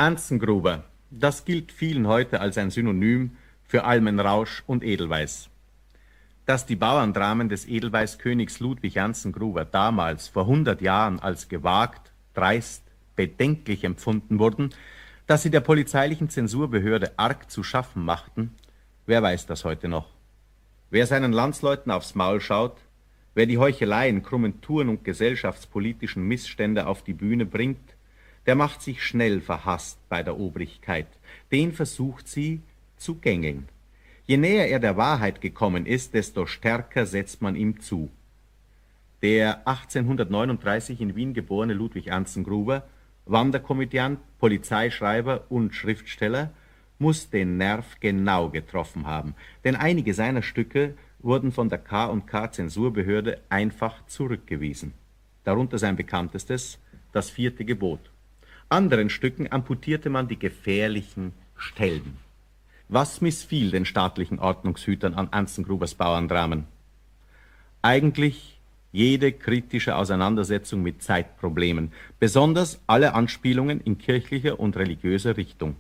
Anzengruber, das gilt vielen heute als ein Synonym für Almenrausch und Edelweiß. Dass die Bauerndramen des Edelweißkönigs Ludwig Anzengruber damals vor 100 Jahren als gewagt, dreist, bedenklich empfunden wurden, dass sie der polizeilichen Zensurbehörde arg zu schaffen machten, wer weiß das heute noch? Wer seinen Landsleuten aufs Maul schaut, wer die Heucheleien, Krummenturen und gesellschaftspolitischen Missstände auf die Bühne bringt, der macht sich schnell verhasst bei der Obrigkeit, den versucht sie zu gängeln. Je näher er der Wahrheit gekommen ist, desto stärker setzt man ihm zu. Der 1839 in Wien geborene Ludwig Anzengruber, Wanderkomödiant, Polizeischreiber und Schriftsteller, muss den Nerv genau getroffen haben, denn einige seiner Stücke wurden von der K&K Zensurbehörde einfach zurückgewiesen. Darunter sein bekanntestes, das 4. Gebot. Anderen Stücken amputierte man die gefährlichen Stellen. Was missfiel den staatlichen Ordnungshütern an Anzengrubers Bauerndramen? Eigentlich jede kritische Auseinandersetzung mit Zeitproblemen, besonders alle Anspielungen in kirchlicher und religiöser Richtung.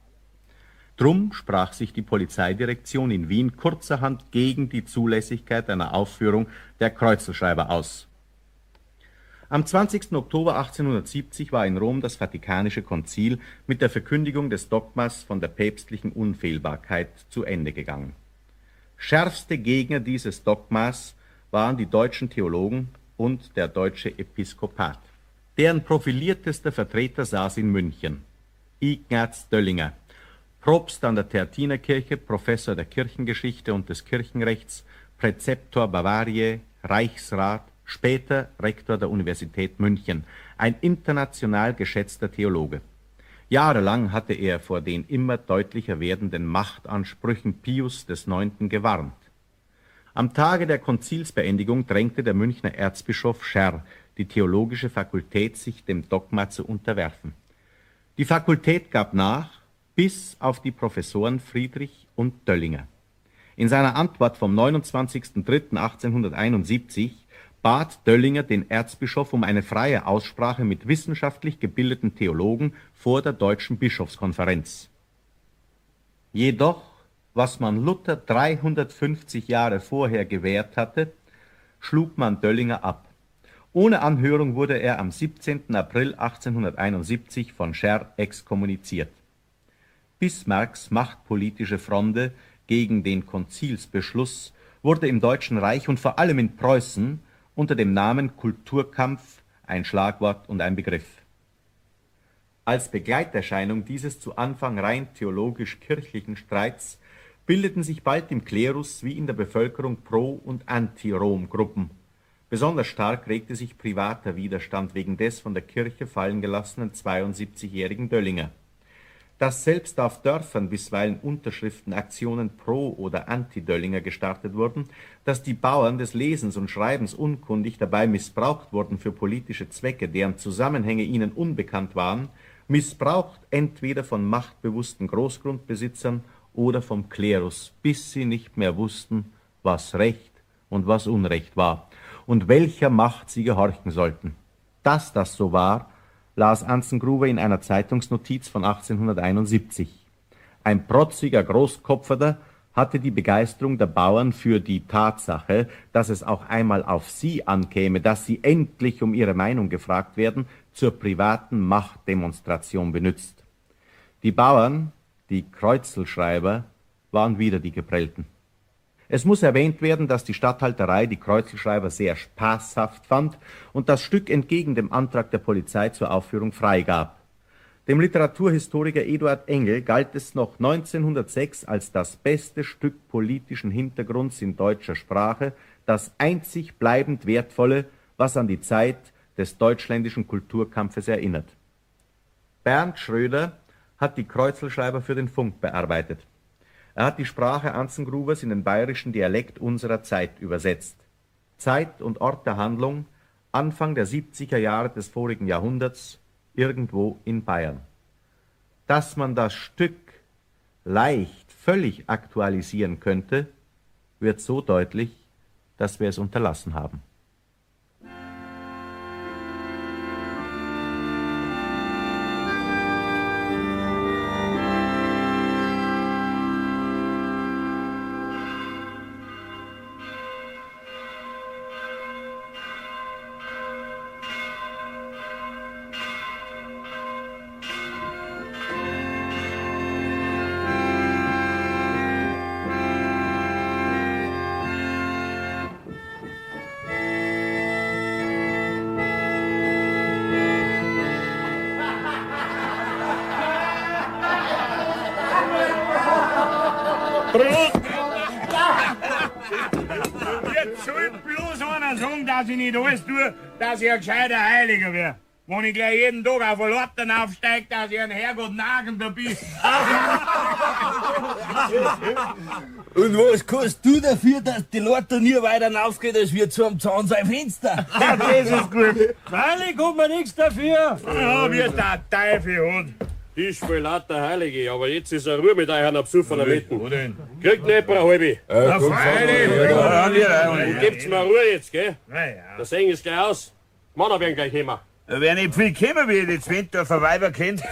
Drum sprach sich die Polizeidirektion in Wien kurzerhand gegen die Zulässigkeit einer Aufführung der Kreuzelschreiber aus. Am 20. Oktober 1870 war in Rom das Vatikanische Konzil mit der Verkündigung des Dogmas von der päpstlichen Unfehlbarkeit zu Ende gegangen. Schärfste Gegner dieses Dogmas waren die deutschen Theologen und der deutsche Episkopat. Deren profiliertester Vertreter saß in München, Ignaz Döllinger, Propst an der Theatinerkirche, Professor der Kirchengeschichte und des Kirchenrechts, Präzeptor Bavariae, Reichsrat, später Rektor der Universität München, ein international geschätzter Theologe. Jahrelang hatte er vor den immer deutlicher werdenden Machtansprüchen Pius IX. Gewarnt. Am Tage der Konzilsbeendigung drängte der Münchner Erzbischof Scherr die theologische Fakultät, sich dem Dogma zu unterwerfen. Die Fakultät gab nach, bis auf die Professoren Friedrich und Döllinger. In seiner Antwort vom 29.03.1871 bat Döllinger den Erzbischof um eine freie Aussprache mit wissenschaftlich gebildeten Theologen vor der Deutschen Bischofskonferenz. Jedoch, was man Luther 350 Jahre vorher gewährt hatte, schlug man Döllinger ab. Ohne Anhörung wurde er am 17. April 1871 von Scherr exkommuniziert. Bismarcks machtpolitische Fronde gegen den Konzilsbeschluss wurde im Deutschen Reich und vor allem in Preußen unter dem Namen Kulturkampf ein Schlagwort und ein Begriff. Als Begleiterscheinung dieses zu Anfang rein theologisch-kirchlichen Streits bildeten sich bald im Klerus wie in der Bevölkerung Pro- und Anti-Rom-Gruppen. Besonders stark regte sich privater Widerstand wegen des von der Kirche fallen gelassenen 72-jährigen Döllinger. Dass selbst auf Dörfern bisweilen Unterschriftenaktionen pro- oder anti-Döllinger gestartet wurden, dass die Bauern des Lesens und Schreibens unkundig dabei missbraucht wurden für politische Zwecke, deren Zusammenhänge ihnen unbekannt waren, missbraucht entweder von machtbewussten Großgrundbesitzern oder vom Klerus, bis sie nicht mehr wussten, was Recht und was Unrecht war und welcher Macht sie gehorchen sollten. Dass das so war, las Anzengruber in einer Zeitungsnotiz von 1871. Ein protziger Großkopferter hatte die Begeisterung der Bauern für die Tatsache, dass es auch einmal auf sie ankäme, dass sie endlich um ihre Meinung gefragt werden, zur privaten Machtdemonstration benützt. Die Bauern, die Kreuzelschreiber, waren wieder die Geprellten. Es muss erwähnt werden, dass die Statthalterei die Kreuzelschreiber sehr spaßhaft fand und das Stück entgegen dem Antrag der Polizei zur Aufführung freigab. Dem Literaturhistoriker Eduard Engel galt es noch 1906 als das beste Stück politischen Hintergrunds in deutscher Sprache, das einzig bleibend Wertvolle, was an die Zeit des deutschländischen Kulturkampfes erinnert. Bernd Schröder hat die Kreuzelschreiber für den Funk bearbeitet. Er hat die Sprache Anzengrubers in den bayerischen Dialekt unserer Zeit übersetzt. Zeit und Ort der Handlung, Anfang der 70er Jahre des vorigen Jahrhunderts, irgendwo in Bayern. Dass man das Stück leicht völlig aktualisieren könnte, wird so deutlich, dass wir es unterlassen haben. Jetzt soll bloß einer sagen, dass ich nicht alles tue, dass ich ein gescheiter Heiliger wäre. Wenn ich gleich jeden Tag auf eine Latten aufsteige, dass ich ein Herrgott nagender bin. Und was kannst du dafür, dass die Leute nie weiter aufgeht, als wir zum Zaun sein Fenster? Ja, das ist gut. Freilich hat man nichts dafür. Ja, wie der Teufel hat. Ich will lauter Heilige, aber jetzt ist er Ruhe mit euren Absuffern Mitten. Wo denn? Kriegt nicht eine halbe. Na, freilich. Und gebt's mir Ruhe jetzt, gell? Na ja. Der Seng ist gleich aus. Die Männer werden gleich kommen. Wer nicht viel kommen will, die Zwentdorfer Weiber kennt.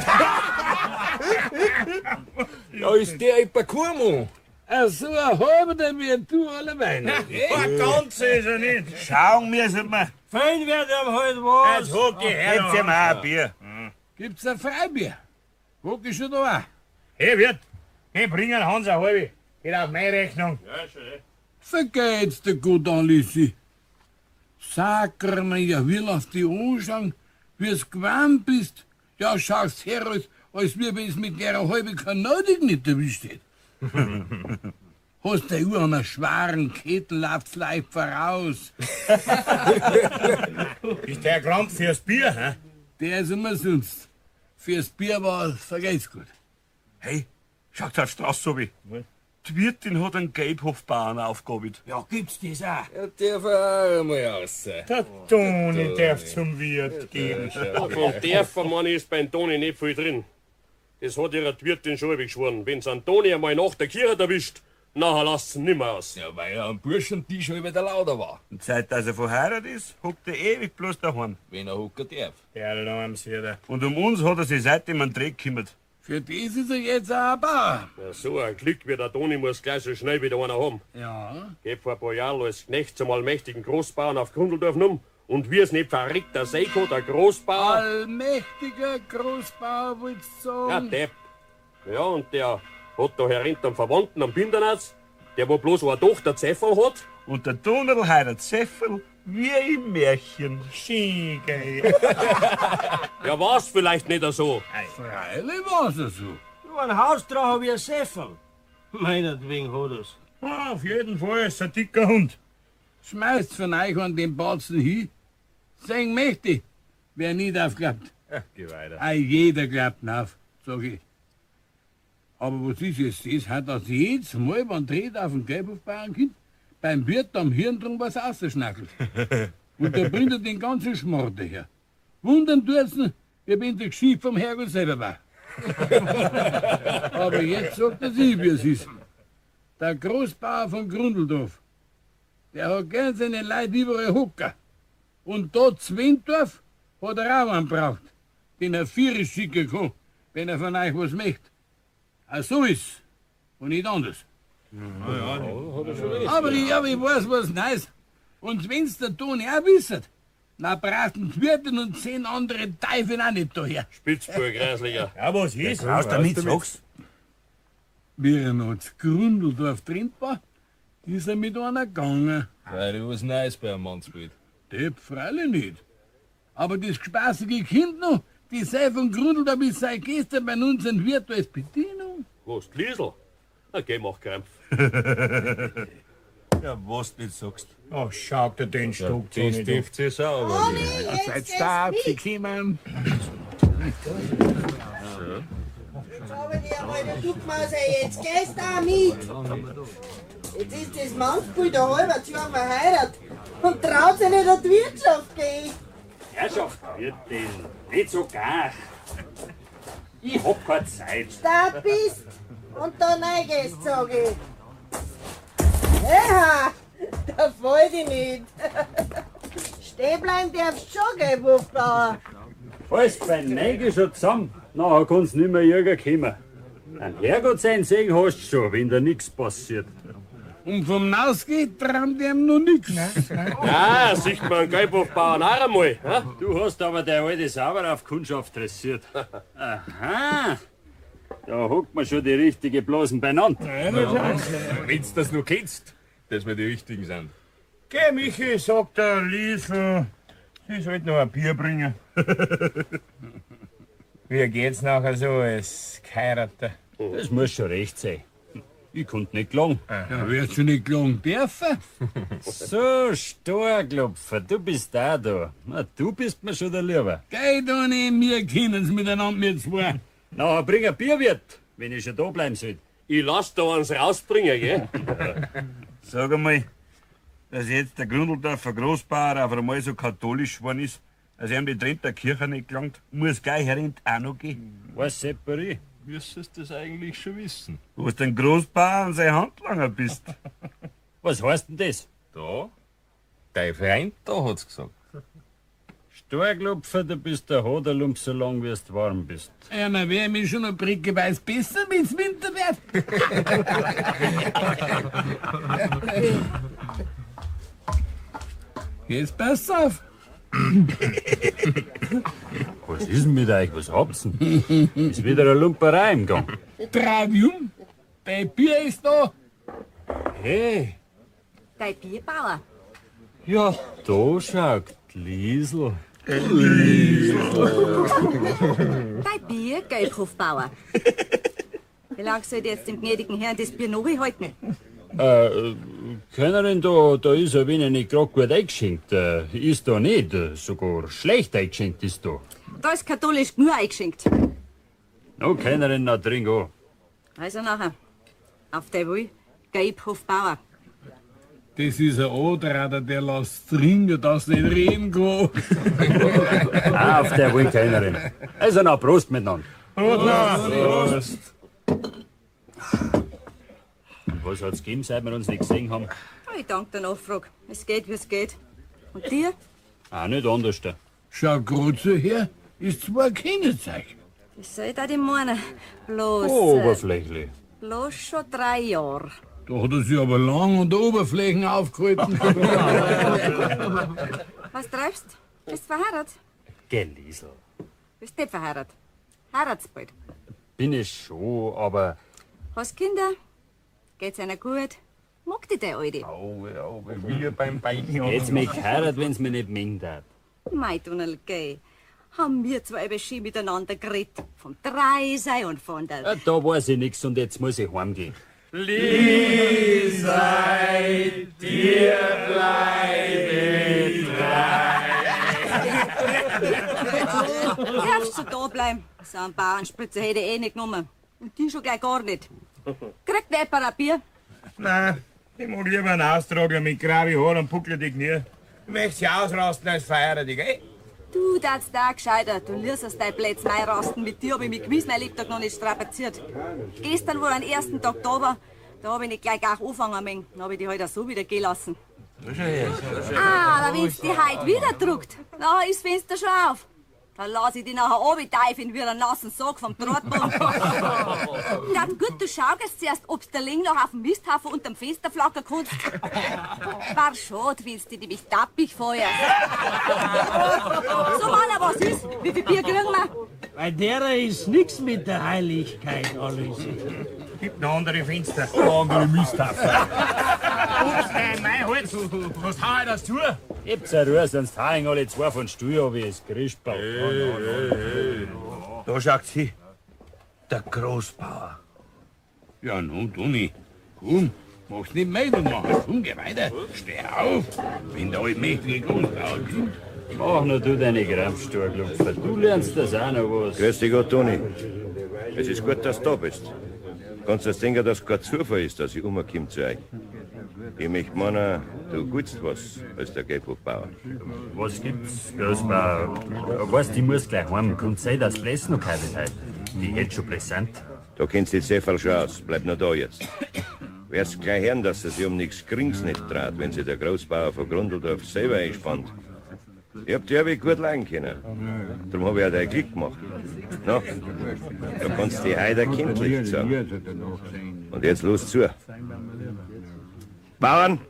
Ja, ist der ein Parcours-Mann. So ein halber, der wie du alle Weine. Ein ganzer ist er nicht. Schauen müssen wir. Fein wird ihm halt was. Jetzt hock die her. Jetzt ihm auch ein Bier. Gibt's ein Freibier? Guck ich schon da. Hey, Wirt. Geh, bring einen Hans eine halbe. Geht auf meine Rechnung. Ja, schon, Vergeht's dir gut an, Lissi. Sag mir, ja, will auf die anschauen, wie's gewandt bist. Ja, schaust her, als wie wenn's mit der halben Kanadik nicht erwischt hätt. Hast du an einer schweren Kettel aufs Leib voraus. Ist der krank fürs Bier, hä? Der ist immer sonst. Fürs Bier war vergeht's gut. Hey, schaut auf die Straße so wie. Die Wirtin hat einen Gelbhofbauern aufgehoben. Ja, gibt's das auch? Ja, darf er auch einmal raus. Der Toni darf zum Wirt gehen. Von der Vermann ist beim Toni nicht viel drin. Das hat ihre Wirtin schon geschworen. Wenn's an Toni einmal nach der Kirche erwischt, nachher lasst's ihn nimmer aus. Ja, weil er am Burschentisch über der Lauder war. Und seit er verheiratet ist, hockt er ewig bloß daheim. Wenn er hocken darf. Der Lärmswider. Und um uns hat er sich seitdem einen Dreck gekümmert. Für das ist er jetzt auch ein Bauer. Ja, so ein Glück wie der Toni muss gleich so schnell wieder einer haben. Ja. Geht vor ein paar Jahren als Knecht zum allmächtigen Großbauern auf Grundeldorf um. Und wie es nicht verrickt, der Seiko, der Großbauer. Allmächtiger Großbauer, willst du Ja, sagen? Depp. Ja, und der hat da herint am Verwandten am Bindernetz, der wo bloß eine Tochter Zeffel hat. Und der Donnerl heiratet Seffel wie im Märchen. Schiege. Ja, war's vielleicht nicht so. Freilich war's ja so. Du, ein Hausdrache wie ein Seffel. Meinetwegen hat er's. Ah, auf jeden Fall ist ein dicker Hund. Schmeißt von euch an den Batzen hin. Sing mächtig. Wer nie drauf glaubt. Ja, geh weiter. Jeder glaubt drauf, sag ich. Aber was ist jetzt das? Hat das jedes Mal, wenn dreht auf den Gelbhofbauernkind, beim Wirt am Hirn drum was ausschnackelt. Und da bringt er den ganzen Schmarrn daher. Wundern tut's ihn, wie wenn der Geschichte vom Herrgott selber war. Aber jetzt sagt er sich, wie es ist. Der Großbauer von Grundeldorf, der hat gern seine Leute überall hocken. Und da Zwentdorf hat er auch einen braucht, den er vier schicken kann, wenn er von euch was möchte. Auch so ist und nicht anders. Aber ich weiß was Neues. Und wenn's der Toni auch wisset, dann braucht ein Wirtin und 10 andere Teufel auch nicht daher. Spitzbub, Kreisliger. Ja, was ist? Raus damit, sag's. Wie er noch zu Grundeldorf drin war, ist er mit einer gegangen. Weil du was Neues bei einem Mann spielt. Depp freilich nicht. Aber das spaßige Kind noch, die sei von Grundeldorf bis sei gestern bei uns ein Wirt als Bedienung. Was, die Liesel? Na, geh, mach Krampf. Ja, was du nicht sagst. Ach, schaut dir den Stock so Das nicht dürft ihr sauber. Seid stark, sie kommen. Aber der alte Duckmauser, jetzt gehst du auch mit. Jetzt ist das Mannsbild ein halbes Jahr verheiratet und traut sich nicht an die Wirtschaft gehen. Herrschaft, wird denn nicht so gar. Ich hab keine Zeit. Da bist und da rein gehst, sag ich. Ja, da fällt ich nicht. Stehen bleiben darfst du schon, gell, Wuffbauer. Alles beim Neige schon zusammen, nachher kannst du nicht mehr irgendwo kommen. Ein Herrgott sein Segen hast du schon, wenn da nichts passiert. Und vom Nausgeht träumt ihm noch nix. Ja, sieht man einen Gelbhofbauern auch einmal. Ja? Du hast aber der alte Sauber auf Kundschaft dressiert. Aha, da hockt man schon die richtige Blasen beieinander. Wenn's das nur kennst, dass wir die Richtigen sind. Geh, Michi, sagt der Liesl, sie sollte noch ein Bier bringen. Wie geht's nachher so als Geheirateter? Das muss schon recht sein. Ich konnte nicht klagen. Ja, wirst du nicht klagen dürfen? So, Storklopfer, du bist da da. Na, du bist mir schon der Lieber. Geh da nicht, wir kennen's miteinander, wir zwei. Na, bring ein Bierwirt, wenn ich schon da bleiben soll. Ich lass da eins rausbringen, gell? Sag einmal, dass jetzt der Grundldorfer Großbauer auf einmal so katholisch geworden ist, dass ihm die Trent Kirche nicht gelangt, muss gleich Rent auch noch gehen. Was separiert? Müsstest das eigentlich schon wissen. Du hast ein Großbauer und sein Handlanger bist. Was heißt denn das? Da? Dein Freund da hat's gesagt. Storklopfer, du bist der Hoderlump, solange wie du warm bist. Ja, na, wär mir schon ein Brickeweiß besser, wenn's Winter wird. Jetzt pass auf. Was ist denn mit euch? Was habt's denn? Ist wieder eine Lumperei im Gang. Travium, dein Bier ist da. Hey, Dein Bierbauer. ja, da schaut Liesl. Dein Bier, Gelbhofbauer. Wie lange soll ich jetzt dem gnädigen Herrn das Bier noch halten? Kennerin, da ist ein wenig nicht grad gut eingeschenkt. Ist da nicht, sogar schlecht eingeschenkt ist da. Da ist katholisch nur eingeschenkt. No, Kennerin, na trink an. Also nachher. Auf der Will, Gelbhofbauer. Das ist ein Antrader, der lässt trinken, dass nicht reden kann. Ah, auf der Will, Kennerin. Also na, Prost miteinander. Prost. Was hat's gegeben, seit wir uns nicht gesehen haben? Ich danke der Nachfrage. Es geht, wie es geht. Und dir? Auch nicht anders. Da. Schau grad so her, ist zwar ein Kennzeichen. Das soll ich da dem meinen. Bloß. Oberflächlich. Bloß schon 3 Jahre. Da hat er sich aber lang an der Oberfläche aufgehalten. Was treibst? Bist verheiratet? Gell, Liesl. Bist nicht verheiratet? Heiratst bald. Bin ich schon, aber. Hast Kinder? Geht's einer gut? Mag dich der Alte? Wir beim Beichen. Jetzt mich heiratet, wenn's mir nicht mengt hat. Mei, Tunnel, geh. Haben wir zwei bestimmt miteinander geredet. Vom Dreisei und von der... Ja, da weiß ich nix und jetzt muss ich heimgehen. Liesei, dir bleibe Darfst du da bleiben? So einen Bauernspritzer hätte ich eh nicht genommen. Und die schon gleich gar nicht. Kriegt nicht ein Bier? Nein, ich mag lieber einen Austrager mit graue Haaren und pucklige Knie. Ich möchte sie ausrasten als verheiratet, gell? Du, das da gescheiter. Du liest dein Plätz rasten. Mit dir hab ich mich gewiss mein Lebtag noch nicht strapaziert. Gestern, wo ich am ersten Tag da war, da hab ich nicht gleich auch anfangen müssen. Dann hab ich die halt auch so wieder gehen lassen. Aber wenn's die heute wieder druckt, dann ist das Fenster schon auf. Dann lass ich die nachher runterteifen wie einen nassen Sack vom Drahtbaum. Dann gut, du schaust zuerst, ob's der Ling noch auf dem Misthaufen unterm Fenster flackern kannst. War schade, willst du nämlich tappig feuern. So, Mann, was ist? Wie viel Bier kriegen wir? Bei der ist nix mit der Heiligkeit, Aloysi. Gibt noch andere Fenster. Andere Misthaufen. Mein Hals, was hau ich das zu? Gebt's eine Ruhe, sonst hauen alle zwei von Stuhl ab wie das Christbaum. Da schaut's hin. Der Großbauer. Ja, nun, Toni. Komm, mach's nicht Meldung machen. Komm, geh weiter. Steh auf. Wenn der allmächtige Großbauer kommt. Mach nur du deine Krampfstorklopfer. Du lernst das auch noch was. Grüß dich Gott, Toni. Es ist gut, dass du da bist. Kannst du denken, dass es kein Zufall ist, dass ich umkomme zu euch? Ich möchte meinen, du gutst was als der Gelbhofbauer. Was gibt's, Großbauer? Weißt, ich muss gleich heim. Kann sein, dass Bläss noch keine heute. Die hätt schon präsent. Da kennst du die Zefferl schon aus. Bleib noch da jetzt. Wirst gleich hören, dass er sich um nichts Gerings nicht traut, wenn sich der Großbauer von Grundldorf selber einspannt. Ich hab die gut leiden können. Darum hab ich auch dein Glück gemacht. Na, da kannst du die Heider kindlich sagen. Und jetzt los zu. Bauern!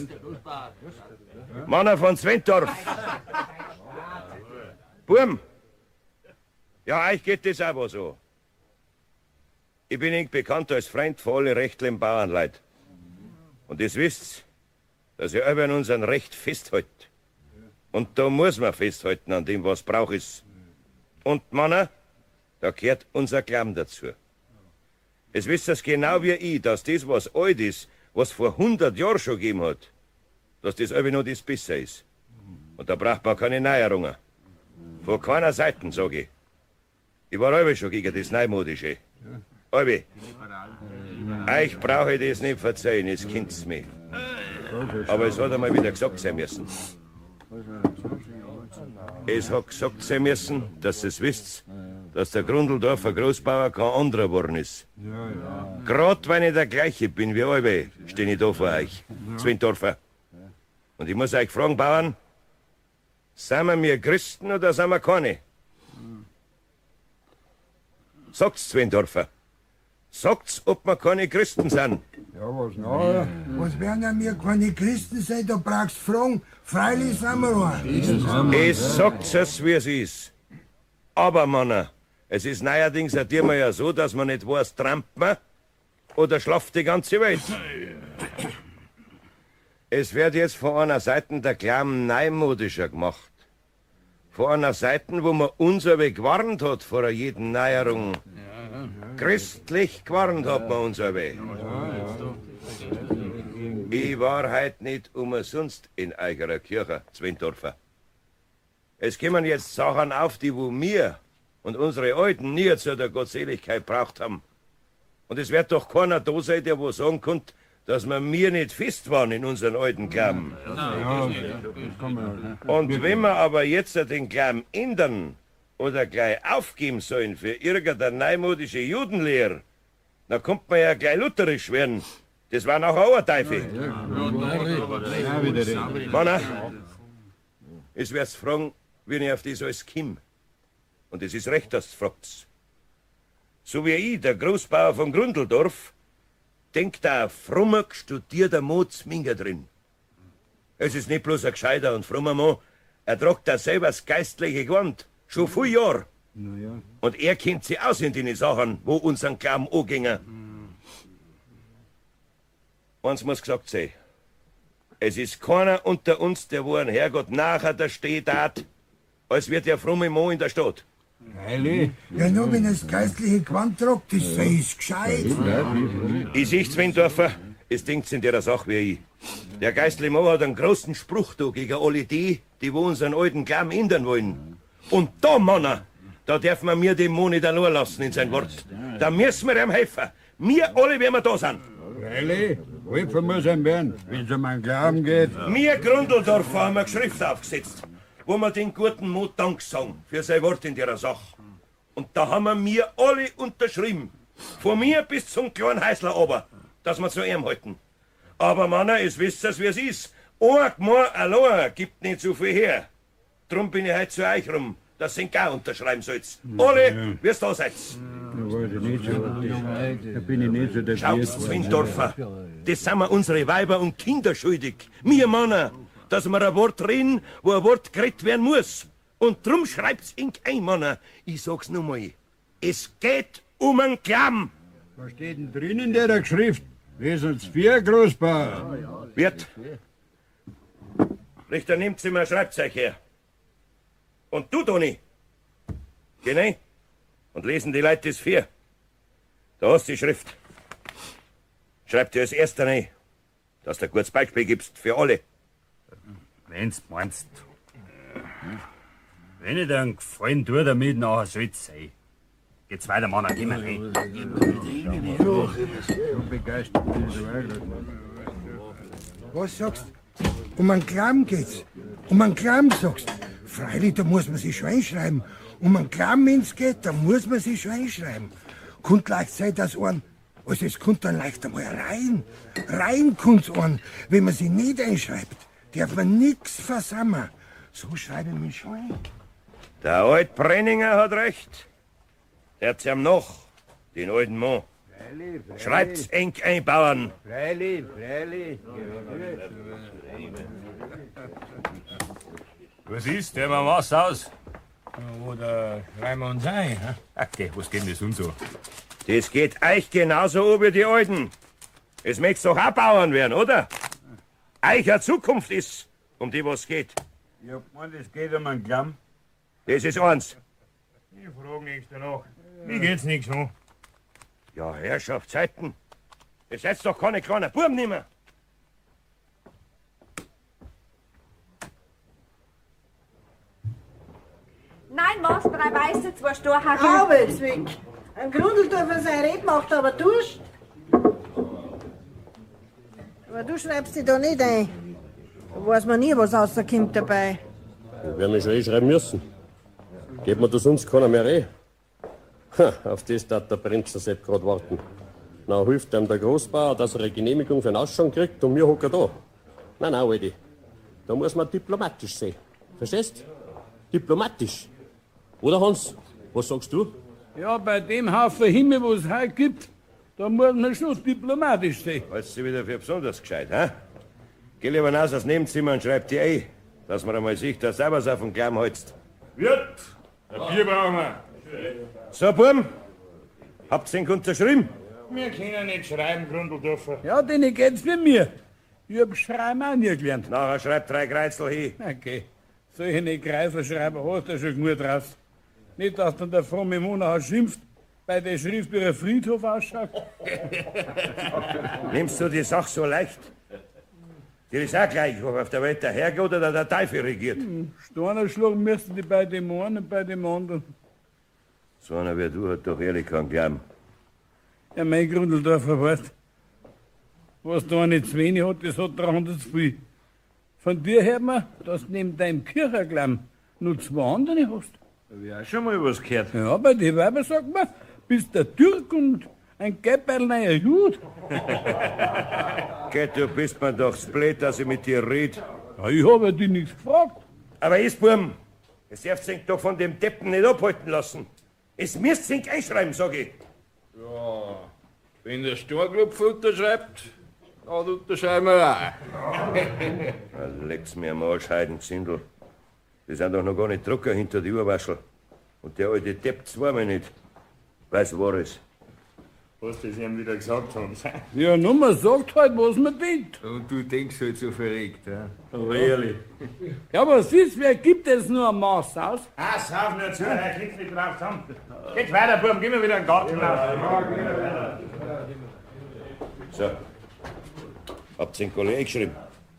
Männer von Svendorf! Burm! Ja, euch geht das auch so. Ich bin eng bekannt als Freund von allen rechtlichen Bauernleut. Und ihr wisst, dass ihr über an unserem Recht festhält. Und da muss man festhalten an dem, was braucht ist. Und Männer, da gehört unser Glauben dazu. Es wisst das genau wie ich, dass das, was alt ist, was vor 100 Jahren schon gegeben hat, dass das einfach noch das Besser ist. Und da braucht man keine Neuerungen. Von keiner Seite, sag ich. Ich war alle schon gegen das Neumodische. Albi, euch brauche ich das nicht verzeihen, jetzt kennt's mich. Aber es hat einmal wieder gesagt sein müssen. Es hat gesagt sein müssen, dass ihr wisst, dass der Grundldorfer Großbauer kein anderer geworden ist. Gerade wenn ich der gleiche bin wie alle, stehe ich da vor euch, Zwindorfer. Und ich muss euch fragen, Bauern, sind wir Christen oder sind wir keine? Sagt's, Zwindorfer. Sagt's, ob wir keine Christen sind. Ja, was nachher? Was werden ja wir keine Christen sein? Da brauchst du fragen. Freilich sind wir ein. Ich sag's es, wie es ist. Aber, Mann, es ist neuerdings ein Thema ja so, dass man nicht weiß, trampt man oder schlaft die ganze Welt. Es wird jetzt von einer Seite der Glauben neumodischer gemacht. Von einer Seite, wo man unser Weg gewarnt hat vor jeden Neuerung. Christlich gewarnt hat man unser Weg. Ich war heut nicht umsonst in eurer Kirche, Zwindorfer. Es kommen jetzt Sachen auf, die wo wir und unsere Alten nie zu der Gottseligkeit braucht haben. Und es wird doch keiner da sein, der wo sagen kann, dass wir mir nicht fest waren in unseren alten Glauben. Und wenn wir aber jetzt den Glauben ändern oder gleich aufgeben sollen für irgendeine neumodische Judenlehre, dann kommt man ja gleich lutherisch werden. Das war nachher auch ein Teufel. Mann, es wird's fragen, wie ich auf das alles komm. Und es ist recht, dass du fragst. So wie ich, der Großbauer von Grundldorf, denkt ein frommer, studierter Mann Zminger drin. Es ist nicht bloß ein gescheiter und frommer Mann, er tragt da selber das geistliche Gewand, schon viele Jahre. Und er kennt sich aus in den Sachen, wo unseren Glauben angingen. Eins muss gesagt sein, es ist keiner unter uns, der wo ein Herrgott nachher da steht hat, als wird der fromme Mann in der Stadt. Ja, nur wenn er das geistliche Gewand tragt, das ist gescheit. Ich sehe, Zwindorfer, es denkt's in der Sache wie ich. Der geistliche Mann hat einen großen Spruch da gegen alle die, die wo unseren alten Glauben ändern wollen. Und da, Mann, da dürfen wir mir den Mann nicht allein lassen in sein Wort. Da müssen wir ihm helfen. Wir alle, wenn wir da sind. Freilich, Helfer muss ihm werden, wenn es um einen Glauben geht. Wir Grundldorfer haben eine Schrift aufgesetzt, wo wir den guten Mann Dank sagen für sein Wort in der Sache. Und da haben wir alle unterschrieben, von mir bis zum kleinen Häusler aber, dass wir zu ihm halten. Aber Mann, es wisst ihr, wie es ist. Ein Gmor allein gibt nicht so viel her. Drum bin ich heute zu euch rum, dass ihr auch unterschreiben sollt. Alle, wie es da seid. Da bin ich nicht so der Schaut, Zwindorfer, das sind wir unsere Weiber und Kinder schuldig. Wir Männer, dass wir ein Wort reden, wo ein Wort geredet werden muss. Und drum schreibt's ein, Mann. Ich sag's nur mal. Es geht um einen Glauben. Was steht denn drin in der Schrift? Lesen's 4, Großbauer. Wirt. Richter, nimmt's immer, schreibt's euch her. Und du, Toni, geh rein und lesen die Leute das 4. Da hast du die Schrift. Schreib dir als erster rein, dass du ein gutes Beispiel gibst für alle. Wenn's meinst. Wenn ich dir einen Gefallen tue damit, nachher soll's sein. Geht's weiter, Mann, geh mal rein. Was sagst du? Um einen Glauben geht's. Um einen Glauben sagst. Freilich, da muss man sich schon einschreiben. Um einen Glauben, wenn's geht, da muss man sich schon einschreiben. Kommt leicht sein, dass ein, also es kommt dann leicht einmal rein. Rein kommt's an, wenn man sich nicht einschreibt. Darf man nix versammeln. So schreibe ich mich schon ein. Der alte Brenninger hat recht. Hört's ihm noch, den alten Mann. Schreibt's eng ein, Bauern. Freilich, freilich. Was ist? Der mal was aus? Oder schreiben wir uns ein? Okay, was geht denn das uns so? Das geht euch genauso an wie die Alten. Es möcht's doch auch Bauern werden, oder? Euch eine Zukunft ist, um die was geht. Ja, Mann, es geht um einen Glauben. Das ist eins. Ich frage nichts danach. Mir geht's nichts an. Ja, Herrschaftszeiten. Ihr seid doch keine kleinen Buben nimmer. Nein, was? 3 Weiße, 2 Storhackel. Aber jetzt weg. Ein Grundeldorfer sein Red macht aber Durst. Aber du schreibst dich da nicht ein. Da weiß man nie, was rauskommt dabei. Wir werden mich schon schreiben müssen. Geht mir da sonst keiner mehr rein. Auf das darf der Prinzer Sepp grad warten. Na, hilft ihm der Großbauer, dass er eine Genehmigung für den Ausschank kriegt und wir hocken da. Nein, Aldi. Da muss man diplomatisch sein. Verstehst? Diplomatisch. Oder Hans? Was sagst du? Ja, bei dem Haufen Himmel, wo es heute gibt, da muss man schon diplomatisch sein. Hältst du wieder für besonders gescheit, hä? Geh lieber raus aus Nebenzimmer und schreib dir ein, dass man einmal sieht, dass du was auf den Klamm hältst. Wirt, ein Bier brauchen wir. So, Buben, habt's den unterschrieben? Wir können nicht schreiben, Grundeldorfer. Ja, denen geht's wie mir. Ich hab Schreiben auch nie gelernt. Nachher schreib 3 Kreuzel hin. Okay. Solche Kreiselschreiber hast du schon gut raus. Nicht, dass dann der fromme Monat schimpft, bei der Schrift wie ein Friedhof ausschaut. Nimmst du die Sache so leicht? Dir ist auch gleich, ob auf der Welt der Herrgott oder der Teufel regiert. Steiner schlagen müssen die bei dem einen und bei dem anderen. So einer wie du hat doch ehrlich keinen Glauben. Ja, mein Grundeldorfer weißt, was da nicht zu wenig hat, das hat der andere zu viel. Von dir hört man, dass du neben deinem Kircherglauben nur 2 andere hast. Hab ich auch schon mal was gehört. Ja, bei den Weibern sagt man, bist der Türk und ein gelbeilener Jud. Geh, du bist mir doch blöd, dass ich mit dir red. Ja, ich hab ja dich nichts gefragt. Aber ist, Buben, es darf sich doch von dem Deppen nicht abhalten lassen. Es müsst sich einschreiben, sag ich. Ja, wenn der Storklopf unterschreibt, dann unterschreiben wir auch. Leck's mir am Arsch, Heidenzindel. Die sind doch noch gar nicht Drucker hinter die Uhrwaschel. Und der alte Depp zweimal nicht. Weiß war es. Was das ihm wieder gesagt haben. Ja, nur man sagt halt, was man denkt. Und du denkst halt so verrückt, ja? Aber ehrlich. Ja, was ist, wer gibt es nur ein Maß aus? Ah, sauf nur zu, Herr Kitzli drauf zusammen. Geht weiter, Buben, gehen wir wieder in den Garten raus. So. Habt ihr den Kollegen geschrieben?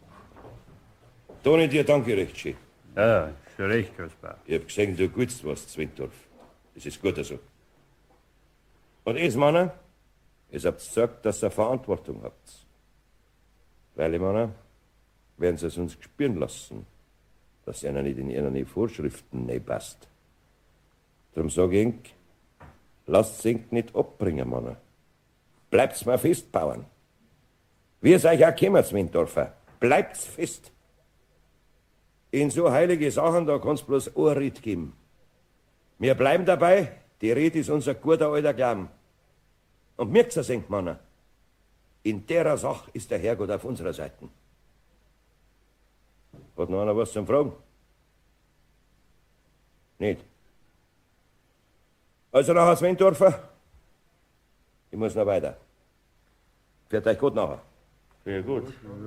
Toni, dir danke recht schön. Ja, schon recht, Großbauer. Ich hab gesehen, du gutst was, Zwintorf. Das ist gut so. Und ihr, Männer, ihr habt gesagt, dass ihr Verantwortung habt. Weil, Männer, werden sie es uns spüren lassen, dass einer nicht in ihre Vorschriften nicht passt. Darum sag ich, lasst sich nicht abbringen, Männer. Bleibt's mal fest, Bauern. Wie es euch auch kümmert, Zwintorfer, bleibt's fest. In so heilige Sachen, da kann's bloß ein Ried geben. Wir bleiben dabei, die Ried ist unser guter alter Glauben. Und merkt's es, Männer, in der Sache ist der Herrgott auf unserer Seite. Hat noch einer was zum Fragen? Nicht? Also nachher, Zwintorfer, ich muss noch weiter. Fährt euch gut nachher. Ja, gut.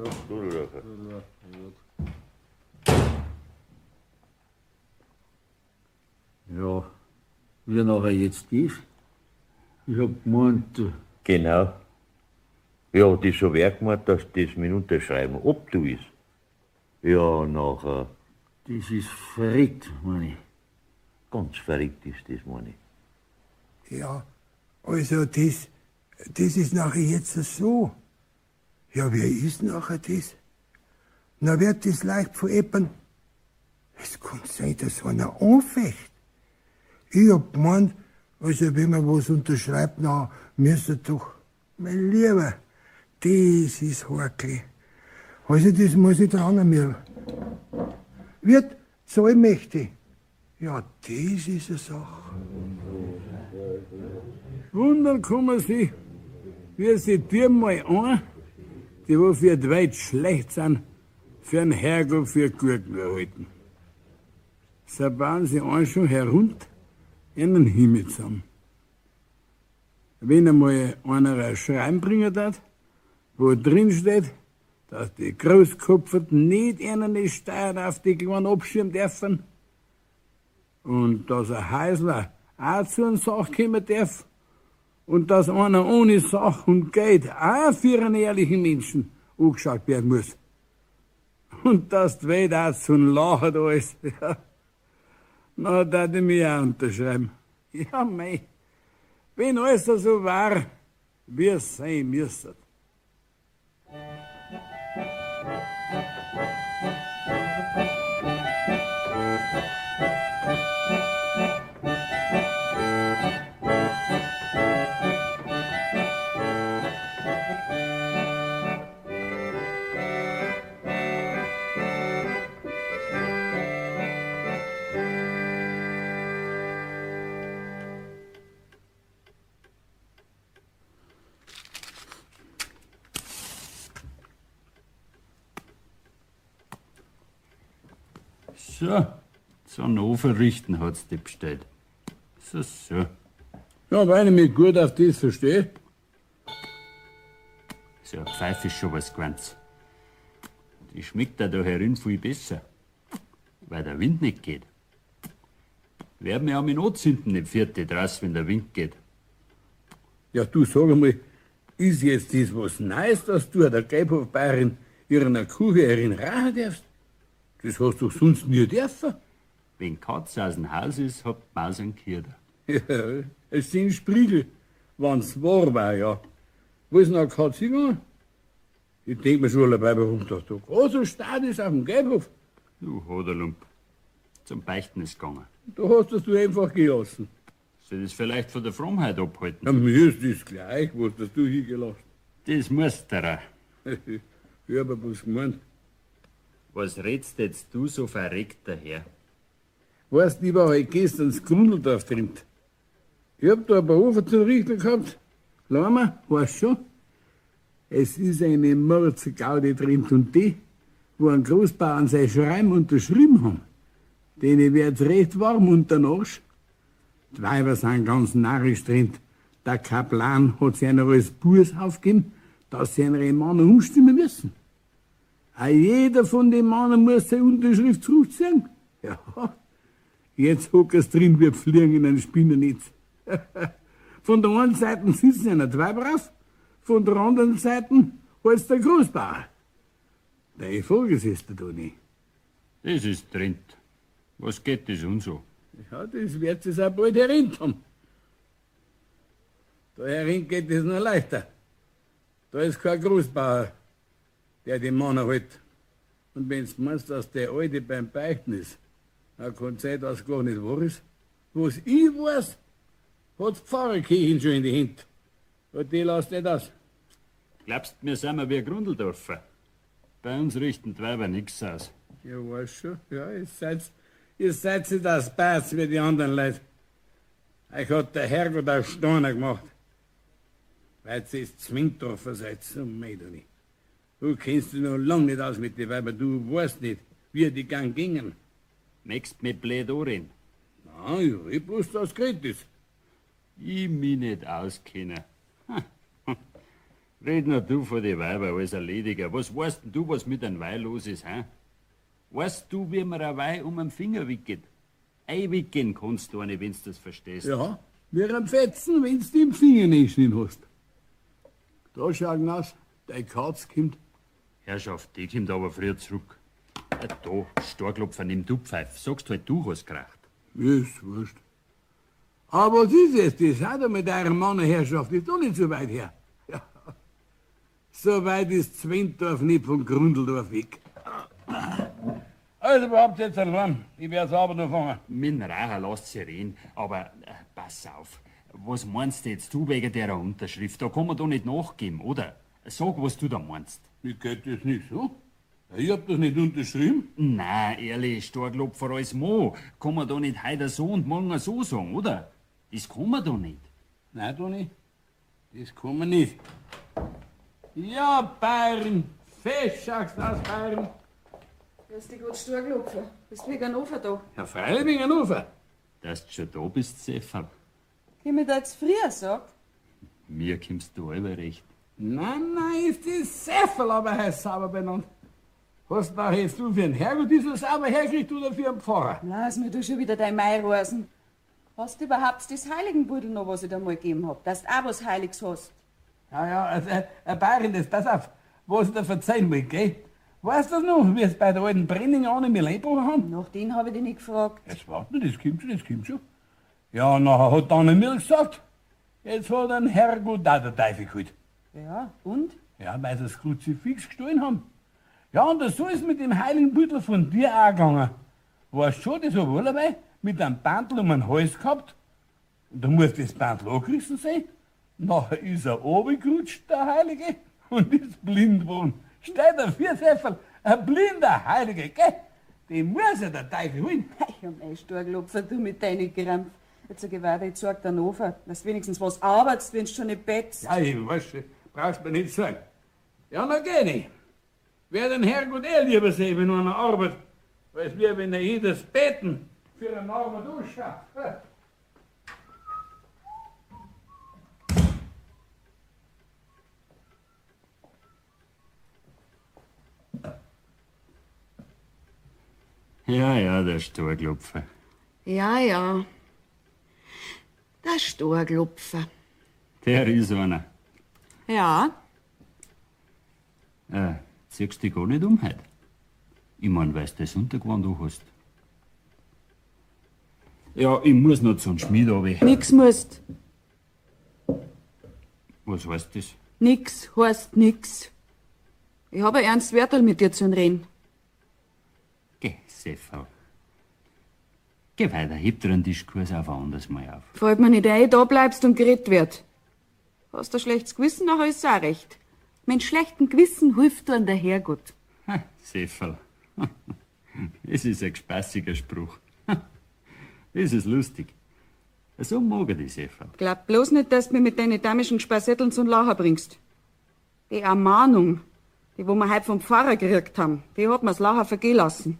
Ja, wie nachher jetzt ist? Ich hab gemeint... Genau. Ja, das so wer gemeint, dass das mit unterschreiben, ob du ist. Ja, nachher. Das ist verrückt, meine ich. Ganz verrückt ist das, meine ich. Ja, also das ist nachher jetzt so. Ja, wer ist nachher das? Na, wird das leicht von jemandem... Es kann sein, dass einer anfecht. Ich hab gemeint, also wenn man was unterschreibt, na, müsste doch... Mein Lieber, das ist Horkel. Also das muss ich dran an mir. Wird Zollmächte. Ja, das ist eine Sache. Wundern kann man sich, wie sie dir mal an, die wo für die Welt schlecht sind, für einen Herrgott für gut halten. So bauen sie einen schon herunter in den Himmel zusammen. Wenn einmal einer ein Schreiben bringen darf, wo drin steht, dass die Großkopferten nicht eine Steuer auf die Kleinen abschirmen dürfen und dass ein Häusler auch zu einer Sache kommen darf Und dass einer ohne Sach und Geld auch für einen ehrlichen Menschen angeschaut werden muss. Und dass die Welt auch zum Lachen da ist. Ja. Na, da ich mich auch unterschreiben. Ja, mei. Wenn alles so war, wie es sein müsste. So, so einen Ofen richten hat's dir bestellt. So. Ja, weil ich mich gut auf das verstehe. So eine Pfeife ist schon was Gewandtes. Die schmeckt da herin viel besser, weil der Wind nicht geht. Werden wir auch mit anzünden, im Vierte draus, wenn der Wind geht. Ja, du sag einmal, ist jetzt das was Neues, dass du der Gelbhofbayerin ihrer Kuh herin rauchen darfst? Das hast du sonst nie dürfen. Wenn Katz aus dem Haus ist, hat die Maus einen Kierder. Ja, es sind Spriegel, wenn's wahr war, ja. Wo ist denn eine Katz hingegangen? Ich denk mir schon dabei, warum das da so stark ist auf dem Gelbhof. Du Hoderlump, zum Beichten ist gegangen. Da hast du einfach gelassen. Soll das vielleicht von der Frommheit abhalten? Ja, mir ist das gleich, was das du hingelassen. Das musst du auch. Ich hab aber was gemeint. Was redst jetzt du so verreckt daher? Weißt du, ich war heute gestern ins Grundeldorf trinkt. Ich hab da ein paar Ofen zum Richten gehabt. Lama, weißt schon? Es ist eine Mördergaude drin und die, wo ein Großbauern sein Schreiben unterschrieben haben, denen wird's recht warm unter den Arsch. Die Weiber sind ganz narrisch drin. Der Kaplan hat sich einer als Burs aufgegeben, dass sie einen Mann umstimmen müssen. Auch jeder von den Männern muss seine Unterschrift zurückziehen. Ja, jetzt hockt es drin wie Fliegen in einem Spinnennetz. Von der einen Seite sitzen einer die Weiber auf, von der anderen Seite als der Großbauer. Der Vorgesetzte da nicht. Das ist drin. Was geht das uns so? Ja, das wird es auch bald herinnt haben. Da herin geht es noch leichter. Da ist kein Großbauer, der die Männer hält. Und wenn's meinst, dass der Alte beim Beichten ist, dann kann sein, dass es gar nicht wahr ist. Was ich weiß, hat die Pfarrerkirche schon in die Hand. Und die lässt nicht aus. Glaubst du, wir sind wie ein Grundeldorfer? Bei uns richten die Weiber nichts aus. Ja, weiß schon. Ja, ihr seid nicht das Bass wie die anderen Leute. Euch hat der Herrgott auch Steiner gemacht. Weil ihr es Zwingdorfer seid, so Mädchen. Du kennst dich noch lang nicht aus mit den Weibern, du weißt nicht, wie die Gang gingen. Möchtest mit blöd anreden? Nein, ich bloß das geht ist. Ich mich nicht auskennen. Red nur du von den Weibern als Erlediger. Was weißt denn du, was mit einem Weih los ist, hä? Weißt du, wie man ein Weih um den Finger wickelt? Einwickeln kannst du eine, wenn's das verstehst. Ja, wie ein Fetzen, wenn's du im Finger nicht hast. Da schauen aus, dein Katz kommt. Herrschaft, die kommt aber früher zurück. Da, Starklopfer, nimm du Pfeif. Sagst halt, du hast geracht. Ist wurscht. Aber was ist jetzt das? Hat er mit eurer Mannherrschaft ist doch nicht so weit her. Ja. So weit ist Zwentdorf nicht von Grundeldorf weg. Also, überhaupt jetzt allein. Ich werd's aber noch fangen. Mit dem Raucher lasst sie reden, aber pass auf. Was meinst du jetzt du wegen der Unterschrift? Da kann man doch nicht nachgeben, oder? Sag, was du da meinst. Wie geht das nicht so? Ich hab das nicht unterschrieben. Nein, ehrlich, Starklopfer als Mo. Kann man da nicht heute so und morgen so sagen, oder? Das kann man doch nicht. Nein, Toni, das kann man nicht. Ja, Bayern, fest schaust aus Bayern. Grüß dich gut, Starklopfer. Bist du wegen Hannover da? Ja, freilich wegen Hannover. Dass du schon da bist, Seferl. Komm ich da jetzt früher, sag? Mir kommst du aber recht. Nein, ist das Seferl aber heißt sauber benannt. Was da jetzt du für einen Herrgott ist er sauber hergekriegt oder für einen Pfarrer? Lass mir du schon wieder dein Mai rasen. Hast du überhaupt das Heiligenbudel noch, was ich dir mal gegeben hab, dass du auch was Heiliges hast? Ja, also, Bayerin, das pass auf, was ich dir verzeihen will, gell? Weißt du das noch, wie es bei der alten Brenning an mir eingebrochen haben? Nach den habe ich dich nicht gefragt. Jetzt warte, das kommt schon. Ja, und nachher hat dann mir gesagt, jetzt hat ein Herrgott auch der Teufel geholt. Ja, und? Ja, weil sie das Kruzifix gestohlen haben. Ja, und so ist mit dem Heiligenbüttel von dir auch gegangen. Weißt schon, das hab ich dabei mit einem Bandel um den Hals gehabt. Und da muss das Bandel angerissen sein. Nachher ist er runtergerutscht, der Heilige, und ist blind geworden. Steht der Viersäffel, ein blinder Heilige, gell? Den muss ja der Teufel holen. Ja, mein Storglopfer, du mit deinen Krampf. Jetzt sag ich weiter, ich zeig dir noch, dass du wenigstens was arbeitest, wenn du schon nicht betzt. Ja, ich weiß schon, brauchst mir nicht sagen. Ja, na geh nicht. Wer den Herrgott lieber sehen, wenn einer arbeitet, als wir, wenn er jedes Beten für einen Arbeit ausschaut. Ja, der Storglopfer. Ja. Der Storglopfer. Der ist einer. Ja. Ziehst du dich gar nicht um heute? Ich mein, weil du das Untergewand du hast. Ja, ich muss noch zum Schmied runter. Nix musst. Was heißt das? Nix heißt nix. Ich habe ein ernstes Wörterl mit dir zu reden. Geh, Sefferl. Geh weiter, heb dir einen Diskurs auf ein anderes Mal auf. Fällt mir nicht ein, da bleibst und geredet wird. Hast du ein schlechtes Gewissen, nachher ist es auch recht. Mit schlechtem Gewissen hilft dir an der Herrgott. Sefferl. Es ist ein spaßiger Spruch. Das ist lustig. So mag ich die Sefferl. Glaub bloß nicht, dass du mich mit deinen damischen Spassetteln zum Lachen bringst. Die Ermahnung, die wo wir heute vom Pfarrer gekriegt haben, die hat mir's Lachen vergehen lassen.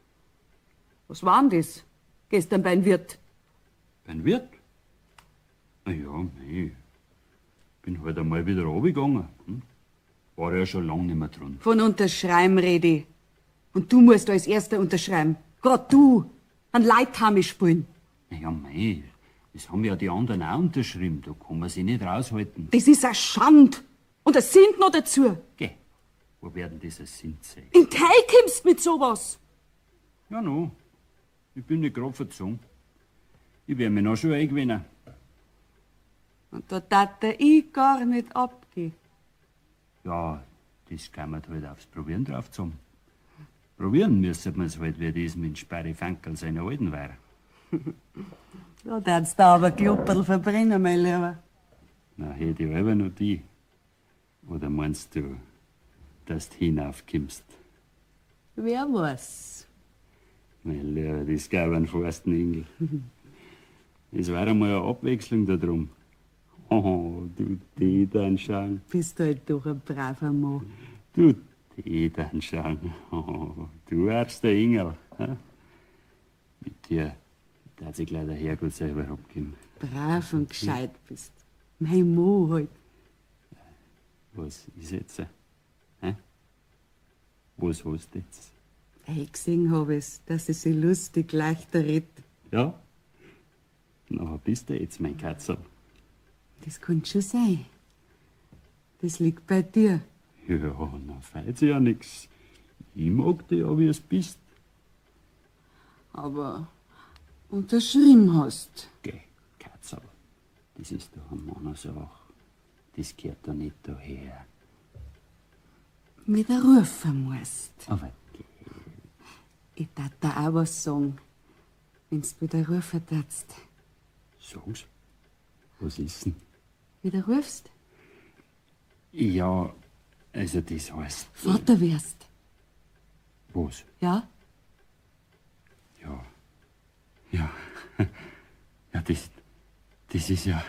Was war denn das gestern beim Wirt? Beim Wirt? Na ja, mei. Bin halt einmal wieder runtergegangen. War ja schon lange nicht mehr dran. Von Unterschreiben rede ich. Und du musst als Erster unterschreiben. Grad du. An Leithamisch spielen. Na ja, mei. Das haben ja die anderen auch unterschrieben. Da kann man sich nicht raushalten. Das ist eine Schand. Und ein Sint noch dazu. Geh. Wo werden diese Sint sein? In Teig kommst mit sowas. Ja, no. Ich bin nicht grad verzogen. Ich werd mich noch schon eingewinnen. Und da tat ich gar nicht abgehen. Ja, das kann man halt aufs Probieren drauf zum. Probieren müssen wir es halt, wie das mit Sperry Fankel seiner Alten war. Da darfst du aber Klopperl verbrennen, mein Lieber. Na, hätte ich aber noch die. Oder meinst du, dass du hinaufkommst? Wer weiß. Mein Lieber, das gab einen festen Engel. Es war einmal eine Abwechslung da drum. Oh, du Täternschang. Bist du halt doch ein braver Mann. Du Täternschang. Oh, du warst der Engel. He? Mit dir darf sich gleich der Herrgott selber abgeben. Brav und gescheit bist. Mein Mann halt. Was ist jetzt? He? Was hast du jetzt? Ich gesehen habe es, dass es sich lustig leichter redet. Ja? Na, bist du jetzt mein Katzel? Das kann schon sein. Das liegt bei dir. Ja, na, feit ja nix. Ich mag dich ja, wie es bist. Aber unterschrieben hast. Geh, Katzel. Das ist doch eine Mannersache. Das gehört doch nicht daher. Wieder rufen musst. Aber ich tat da auch was sagen, wenn's wieder rufen darfst. Sag's. Was ist denn? Wieder rufst? Ja, also das heißt... Vater wirst. Was? Ja? Ja. Ja. Ja, das ist ja...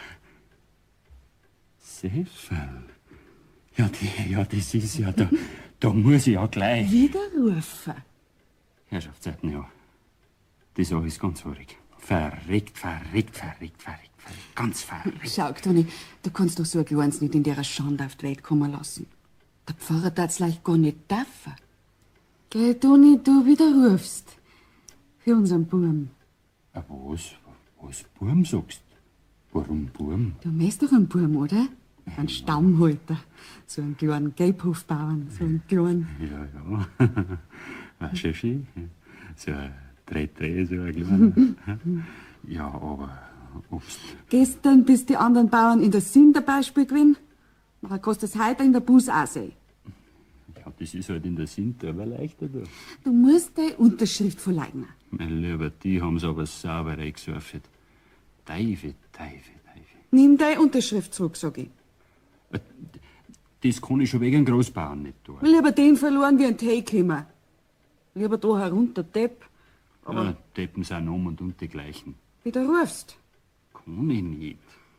Sefferl. Ja, das ist ja... Da muss ich ja gleich... Wieder rufen? Herrschaftszeiten, ja. Die Sache ist ganz verrückt. Verrückt. Ganz verrückt. Schau, Toni, du kannst doch so ein Kleines nicht in der Schande auf die Welt kommen lassen. Der Pfarrer darf's leicht gar nicht dürfen. Geh, Toni, du wieder rufst. Für unseren Buben. Was? Was Burm sagst? Warum Burm? Du mähst doch einen Burm, oder? Einen Stammhalter. So einen kleinen Gelbhofbauern, so einen kleinen. Ja. War schon schön. So ein Dreh, so ein kleiner. Ja, aber obst. Gestern bist die anderen Bauern in der Sinn dabei Beispiel gewesen. Nachher kannst du es heute in der Bus auch sehen. Ja, das ist halt in der Sint aber leichter da. Du musst deine Unterschrift verleihen. Mein Lieber, die haben's aber sauber eingesurft. Teufel. Nimm deine Unterschrift zurück, sag ich. Das kann ich schon wegen einem Großbauern nicht tun. Lieber den verloren wie ein Tee kommen. Lieber da herunter, Depp. Aber Ja, Deppen sind um und die gleichen. wie du rufst. Kann ich nicht.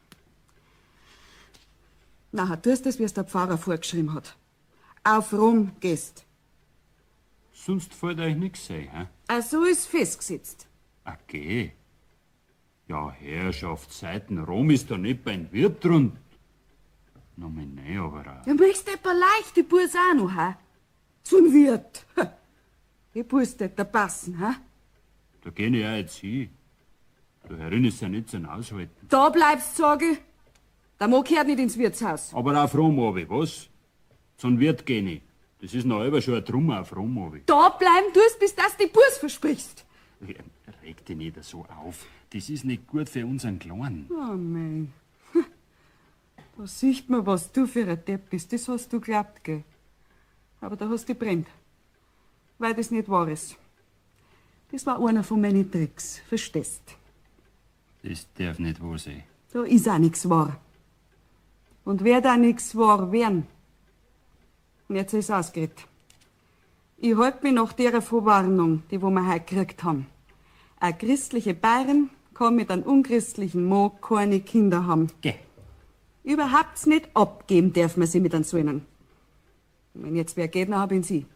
Nachher tust es, wie es der Pfarrer vorgeschrieben hat. Auf Rom gehst. Sonst fällt euch nichts ein, hä? So ist festgesetzt. Okay. Ja, Herrschaft, Seiten Rom ist da nicht beim Wirt rund. Na, nein, aber auch. Du möchtest etwa leicht die Burs auch noch, hä? Zum Wirt. Die Burs da passen, hä? Da geh ich auch jetzt hin. Da herin ist ja nicht zum Aushalten. Da bleibst, sag ich. Der Mo gehört nicht ins Wirtshaus. Aber auf Rom, Obi, was? Zum Wirt geh ich. Das ist noch immer schon ein Drum auf Rom, Obi. Da bleiben tust, bis das die Burs versprichst. Reg dich nicht so auf. Das ist nicht gut für unseren Kleinen. Oh, mein. Da sieht man, was du für ein Depp bist. Das hast du geglaubt, gell? Aber da hast du brennt. Weil das nicht wahr ist. Das war einer von meinen Tricks. Verstehst? Das darf nicht wahr sein. Da ist auch nichts wahr. Und wer da nichts wahr werden. Und jetzt ist ausgeredet. Ich halte mich nach der Verwarnung, die wo wir heute gekriegt haben. Eine christliche Bayern kann mit einem unchristlichen Mo keine Kinder haben. Geh. Überhaupt nicht abgeben darf man sie mit einem Söhnen. Wenn jetzt wer geht, dann bin sie.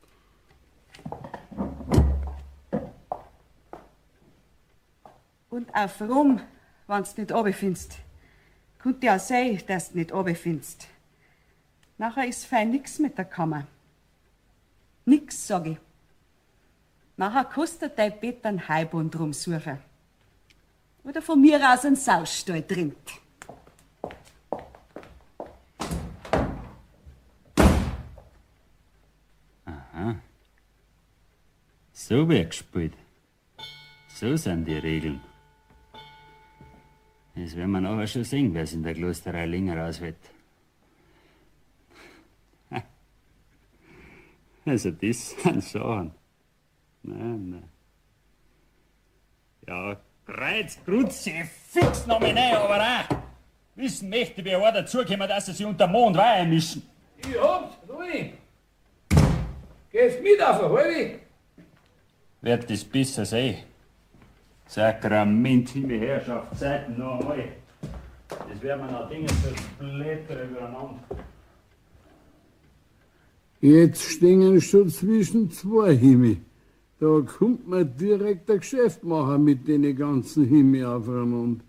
Und auf Rom, wenn's nicht runterfindest, könnte ja sein, dass du nicht runterfindest. Nachher ist fein nix mit der Kammer. Nix, sag ich. Nachher kostet dein Bett einen Heibund rumsuchen. Oder von mir aus einen Saustall drin. Aha. So wird gespielt. So sind die Regeln. Das werden wir nachher schon sehen, wer es in der Klosterei länger auswählt. Also das sind Sachen. Nein. Ja, Kreuz, Grütze, fix noch mal rein, aber auch. Wissen möchte, wie einer dazukommen, dass sie sich unter Mond Wein mischen. Ich hab's, Louis. Gehst mit auf eine halbe? Wird das besser sein? Sakrament, Himmel, Herrschaft, Zeiten noch einmal. Das werden wir noch Dinge zersplittern übereinander. Jetzt stehen schon zwischen zwei Himmel. Da kommt man direkt ein Geschäft machen mit den ganzen Himmel aufeinander.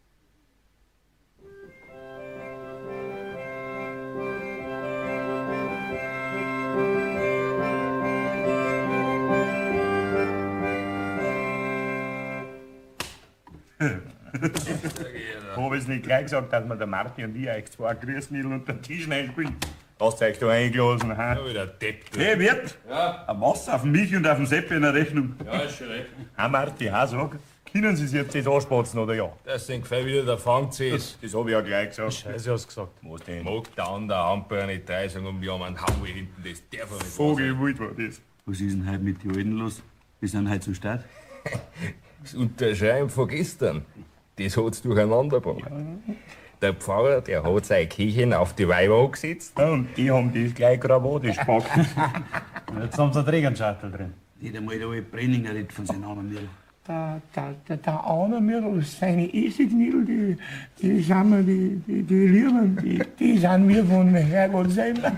Hab ich's nicht gleich gesagt, dass wir der Marti und ich euch zwei Grüßnidl unter den Tisch reinspielen? Hast du euch da eingelassen, ha? Ja, wieder Depp. Du. Hey, Wirt! Ja? Ein Wasser auf mich und auf den Seppi in der Rechnung. Ja, ist schon recht. Ha, Marti, sag, können Sie sich jetzt das anspatzen, oder ja? Das sind gleich wieder der Fangzäs. Das hab ich ja gleich gesagt. Scheiße, hast du gesagt. Was denn? Mag der andere Ampel nicht drei sagen und wir haben einen Haue hinten, das darf er nicht. Vogelwild war das. Was ist denn heute mit den Alten los? Wir sind heute zum Start. Das Unterschreiben von gestern, das hat's durcheinander gebracht. Der Pfarrer, der hat sein Kirchen auf die Weiber angesetzt. Ja, und die haben das gleich gravatisch gepackt. Jetzt haben sie einen Trägerschattel drin. Nicht einmal der alte Brenninger redet von seinen armen Mädel. Der Anna Mädel, seine Essignidel, die sind mir, die Lieben, die sind mir von Herrgott selber.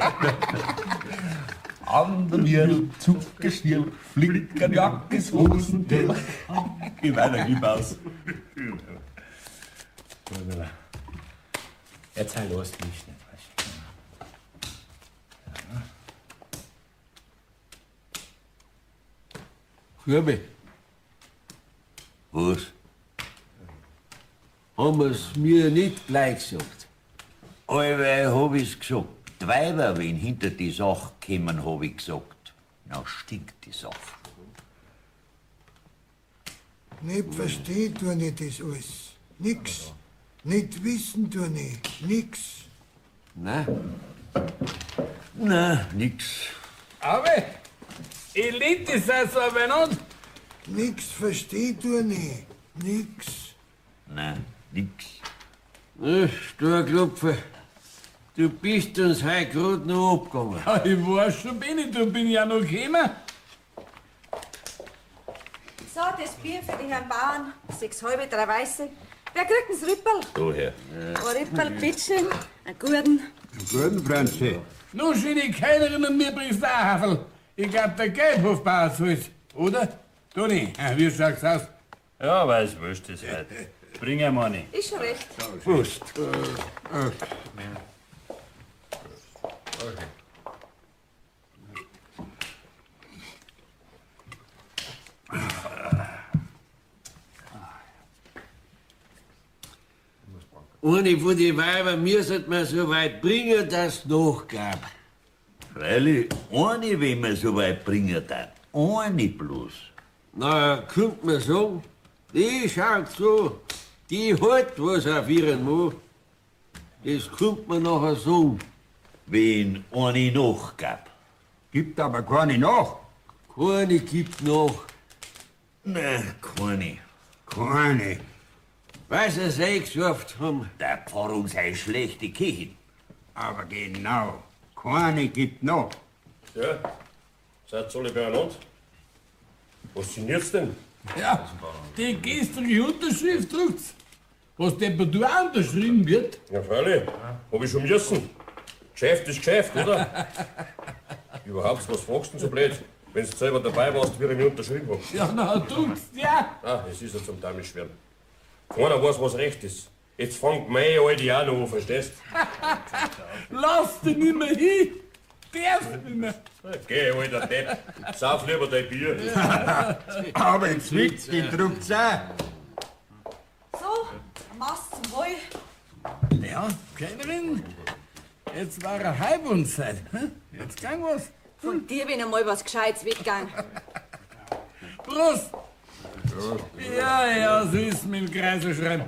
An der Mädel, Zuckerstirn, Flickerjackes, Hosentell. Geh weiter, gib aus. Jetzt sei los, nicht. Rübe. Was? haben wir's mir nicht gleich gesagt. Allweil hab ich's gesagt. Die Weiber, wenn hinter die Sache kommen, hab ich gesagt. Na, stinkt die Sache. Nicht verstehen tu nicht das alles. Nix. Nicht wissen tu nicht. Nix. Nein. Na, nix. Aber Elite seid so beieinander. Nix verstehen tu nicht. Nix. Nein, nix. Sturklopfer, du bist uns heute grad noch abgegangen. Ja, ich weiß schon, bin ich ja noch gekommen. So, das Bier für die Herrn Bauern. 6 halbe, 3 weiße. Wer kriegt das Rüppel? Du, Herr. Ein Rüppel, bitteschön. Einen guten. Guten, Franzi. Nun, schöne Kellnerin und mir bringst du auch Haferl. Ich glaub, der Gelbhofbauer soll's. Oder? Toni, wie schaut's aus? Ja, weiß wurscht ist heute. Bring ihm eine. Ist schon recht. Wurst. Eine von den Weibern, mir sollte man so weit bringen, dass nachgab. Freilich, eine, wenn man so weit bringen darf. Eine bloß. Na, könnte man sagen, die schaut so, die halt was auf ihren Mann. Das könnte man nachher sagen. Wenn eine nachgab. Gibt aber keine nach. Keine gibt nach. Nein, keine. Keine. Weil sie es geschafft haben. Der Pfarrung sei schlechte Kirchen. Aber genau. Keine gibt noch. Ja, seid alle beieinander? Was signiert's denn? Ja, die gestrige Unterschrift druckt's. Was Temperatur auch unterschrieben wird. Ja, freilich. Hab ich schon müssen. Geschäft ist Geschäft, oder? Überhaupt, was fragst du denn so blöd? Wenn du selber dabei warst, wie ich mir unterschrieben hab. Ja, na, druckst, ja. Ah, es ist ja zum Teil schwer. Keiner weiß, was recht ist. Jetzt fängt meine Alte auch noch an, verstehst Lass dich nicht mehr hin. Darfst nicht mehr. Geh, alter Depp. Sauf lieber dein Bier. Aber jetzt Witz, die druckt's auch. So, Mast zum Wohl. Ja, Kellnerin, jetzt war eine Halbundszeit. Jetzt gang was. Von dir bin einmal was Gescheites weggegangen. Prost! Ja, so ist mit dem Kreiselschreiben.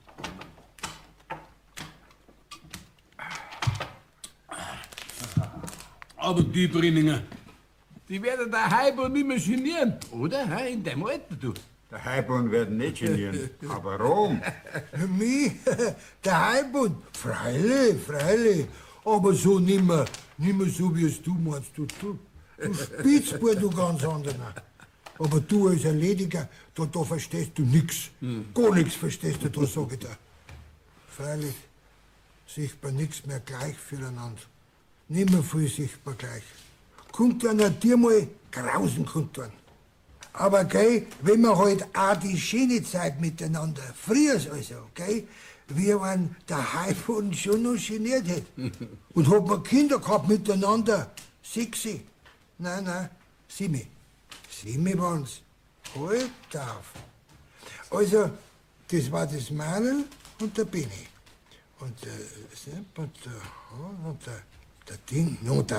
Aber die Brinninger, die werden der Heibund nicht mehr genieren, oder? In deinem Alter, du. Der Heibund wird nicht genieren, aber Rom. Mich? Der Heilbund? Freilich. Aber so nimmer so, wie es du meinst. Du Spitzbub, du ganz anderer. Aber du als Erlediger, da verstehst du nix. Gar nix verstehst du da, sag ich dir. Freilich, sichtbar nix mehr gleich füreinander. Nimmer viel sichtbar gleich. Kommt einer dir mal grausen kundtun. Aber gell, wenn man halt auch die schöne Zeit miteinander, früher also, gell, wie man der Heifund schon noch geniert hätte. Und hat man Kinder gehabt miteinander, 6. Nein, 7. 7 waren's. Halt auf. Also, das war das Mädel und der Benni. Und der Sepp und der Ding,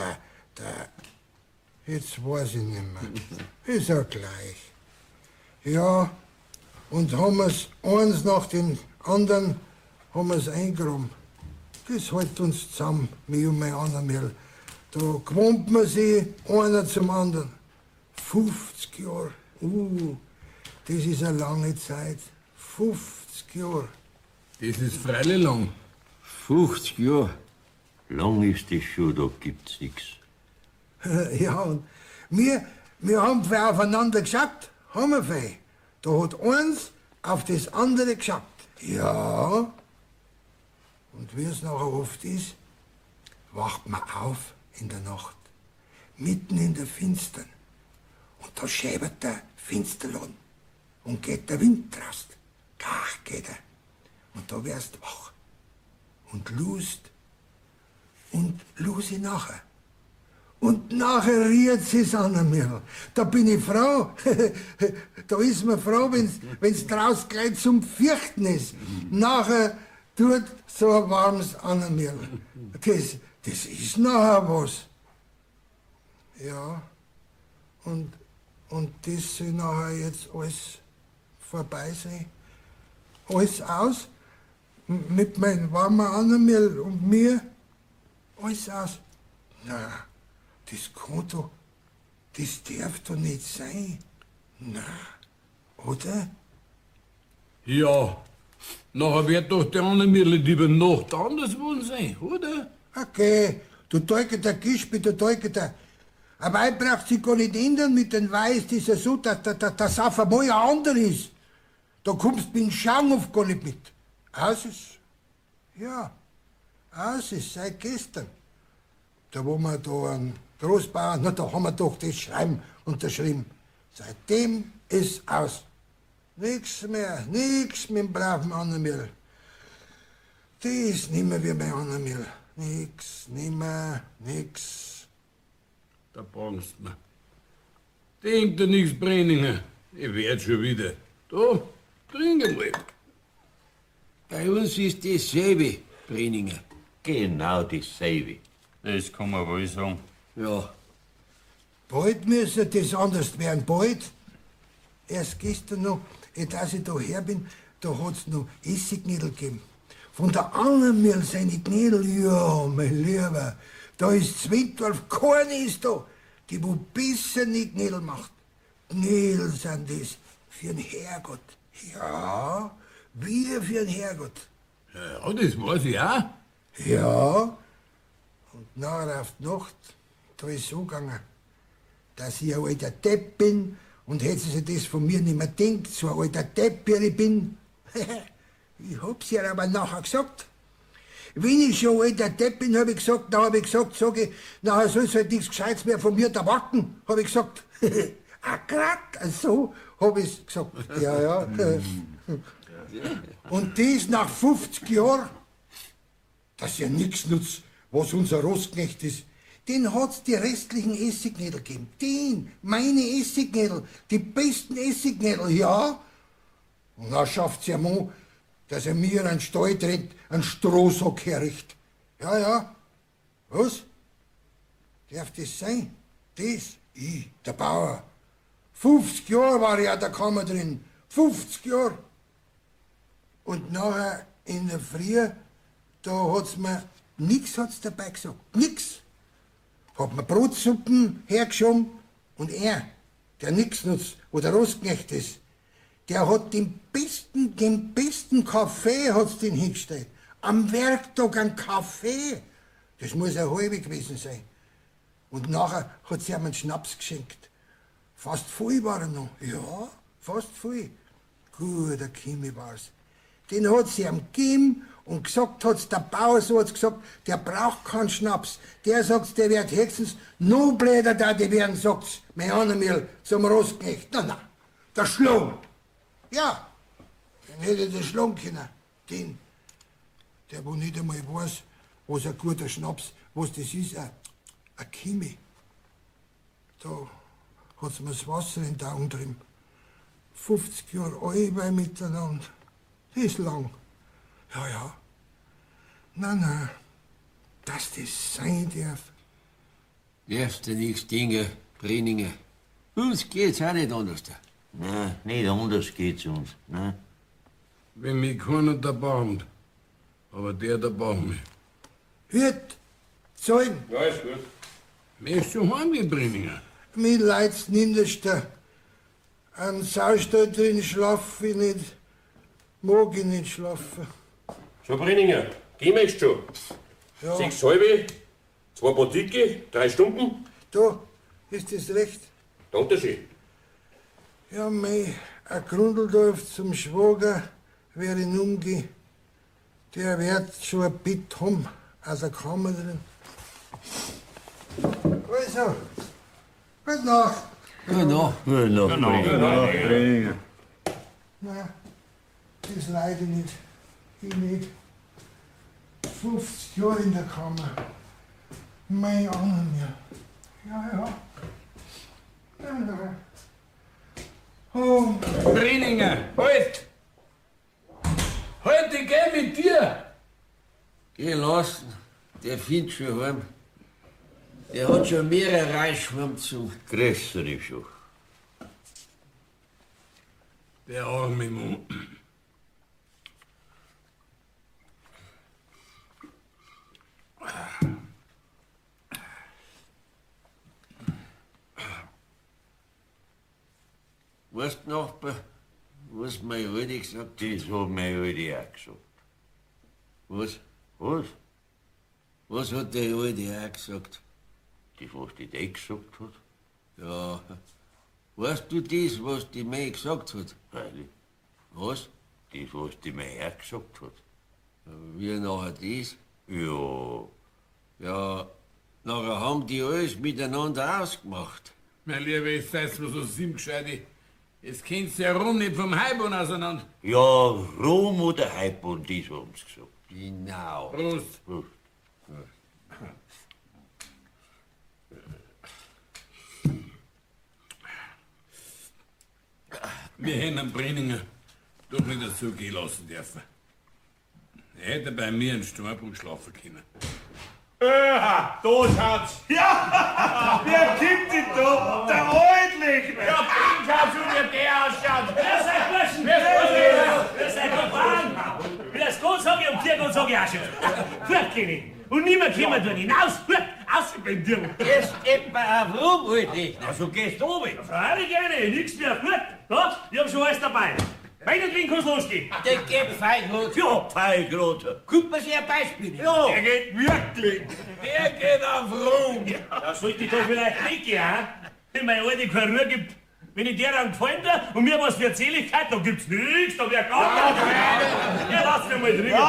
jetzt weiß ich nicht mehr. Ist ja gleich. Ja, und haben wir's eins nach dem anderen haben wir's eingeräumt. Das hält uns zusammen, mich und mein Annermehl. Da gewohnt man sich einer zum anderen. 50 Jahre. Das ist eine lange Zeit. 50 Jahre. Das ist freilich lang. 50 Jahre. Lang ist das schon, da gibt's nix. Ja, und wir haben viel aufeinander geschaut, haben wir viel. Da hat eins auf das andere geschaut. Ja. Und wie es nachher oft ist, wacht man auf in der Nacht, mitten in der Finstern. Und da schäbert der Finsterlohn und geht der Wind raus. Kach geht er. Und da wärst wach und lust nachher. Und nachher rührt sie's an mir. Da bin ich froh. Da ist man froh, wenn's draus gleich zum Fürchten ist. Nachher tut so ein warmes an mir. Das ist nachher was. Ja. Und das soll nachher jetzt alles vorbei sein. Alles aus. Mit meinem warmen Anmerl und mir. Alles aus. Na, das kann doch, das darf doch nicht sein. Na, oder? Ja, nachher wird doch der Anmerl lieber Nacht anders wohl sein, oder? Okay, du Teugeter Gispi, du Teugeter. Ein Weib braucht sich gar nicht ändern mit den Weiß, das ist ja so, dass auf einmal ein anderer ist. Da kommst du mit dem Schauhof gar nicht mit. Aus ist, ja, aus ist, seit gestern. Da wo wir da einen Großbauern, na da haben wir doch das Schreiben unterschrieben. Seitdem ist aus. Nix mehr, nix mit dem braven Annemil. Das ist nimmer wie bei Annemil. Nix, nimmer, nix. Da brauchst du mir. Denk dir nichts, Brenninger. Ich werd schon wieder. Da, trink einmal. Bei uns ist dasselbe, Brenninger. Genau dasselbe. Das kann man wohl sagen. Ja. Bald müsste das anders werden, bald. Erst gestern noch, als ich da her bin, da hat's noch Essignädel gegeben. Von der Annemil seine Gnädel, ja, mein Lieber, da ist Zwintorf, keine ist da, die wo besser nicht Gnädel macht. Gnädel sind das für den Herrgott. Ja, wie für den Herrgott. Ja, das weiß ich auch. Ja, und nachher auf die Nacht, da ist so gegangen, dass ich ein alter Depp bin und hätte sie sich das von mir nicht mehr gedacht, so ein alter Depp, wie ich bin. Ich hab's ihr aber nachher gesagt. Wenn ich schon alter Depp bin, hab ich gesagt, sag ich, nachher soll's halt nichts Gescheites mehr von mir erwarten, hab ich gesagt. Grad so hab ich's gesagt. Ja. Und das nach 50 Jahren, dass ja nichts nutzt, was unser Rostknecht ist. Den hat's die restlichen Essignädel gegeben. Den, meine Essignädel, die besten Essignädel, ja. Und dann schafft's ja mal, dass er mir einen Stall trennt, einen Strohsack herricht. Ja. Was? Darf das sein? Das? Ich, der Bauer. 50 Jahre war ich an der Kammer drin. 50 Jahre. Und nachher in der Früh, da hat's mir nix dabei gesagt. Nix. Hat mir Brotsuppen hergeschoben und er, der nix nutzt, wo der Rostknecht ist, der hat den besten Kaffee hat's den hingestellt. Am Werktag ein Kaffee. Das muss ein halbe gewesen sein. Und nachher hat sie ihm einen Schnaps geschenkt. Fast voll war er noch. Ja, fast voll. Guter Kimi war's. Den hat sie ihm gegeben und gesagt hat's, der Bauer so hat's gesagt, der braucht keinen Schnaps. Der sagt's, der wird höchstens noch blöder da, die werden, sagt's, mein Annemil zum Rostknecht. Na, der Schlung. Ja, den hätte der schlagen können. Den, der wo nicht einmal weiß, was ein guter Schnaps, was das ist, ein Kimi. Da hat's mir das Wasser in den Augen drin. 50 Jahre allweil miteinander. Das ist lang. Ja. Na, dass das sein darf. Darfst du nichts denken, Brenninger. Uns geht's auch nicht anders. Nein, nicht anders geht's uns. Ne? Wenn mich keiner erbarmt, aber der erbarmt mich. Hört, zahlen. Ja, ist gut. Möchtest du heimgehen, Brenninger? Mir leid's Niederster. Am Saustall drin schlaf ich nicht. Mag ich nicht schlafen. So, Brenninger, gehen wir jetzt schon. Ja. 6 halbe, 2 Botike, 3 Stunden. Da, ist das recht? Danke schön. Ja, ein Grundeldorf zum Schwager wäre ich umgehen. Der wird schon ein Bett haben, aus der Kammer drin. Also, gute Nacht. Gute Nacht. Gute Nacht. Nein, das leide ich nicht. Ich nicht. 50 Jahre in der Kammer. Mein Anhänger. Ja. Oh. Brenninger, halt! Halt, ich geh mit dir! Geh lassen, der findet schon heim. Der hat schon mehrere Reisschwimmzug. Grüß dich schon. Der arme Mann. Weißt du, Nachbar, was meine Alte gesagt hat? Das hat meine Alte auch gesagt. Was? Was? Was hat die Alte auch gesagt? Das, was die Dei gesagt hat? Ja. Weißt du das, was die Mai gesagt hat? Freilich. Was? Das, was die Mai auch gesagt hat. Wie nachher das? Ja. Ja, nachher haben die alles miteinander ausgemacht. Mein Lieber, jetzt seid mir so simgescheide. Jetzt kennst du ja rum nicht vom Heibon auseinander. Ja, Rom oder Heibon, das haben sie gesagt. Genau. Prost. Prost. Wir hätten einen Brenninger doch nicht dazu gehen lassen dürfen. Er hätte bei mir in Steinbruch schlafen können. Da schaut's. Ja, wer gibt denn da? Der Ordentlich. Ja, schaut schon, wie der ausschaut. Wer seid Burschen? Wer seid Kumpanen? Wie das gut sag ich und vier gut sag ich auch schon. Fortgehen. Und niemand kommen tun hinaus. Aus beim Dirn. Gehst etwa auf rum, Alte. Also gehst du oben. Freilich gerne, nix mehr. Gut, da, ich hab schon alles dabei. Meinetwegen kann's losgehen. Der geht Feigrot. Ja, Feigrot. Guck mal sich ein Beispiel. Ja. Der geht wirklich. Der geht auf rum. Das sollte ich doch vielleicht nicht gehen, ha? Wenn meine Alte keine Ruhe gibt. Wenn ich der dann gefallen da und mir was für Erzähligkeit, da gibt's nichts, da wär gar nichts. Ja, lass mich mal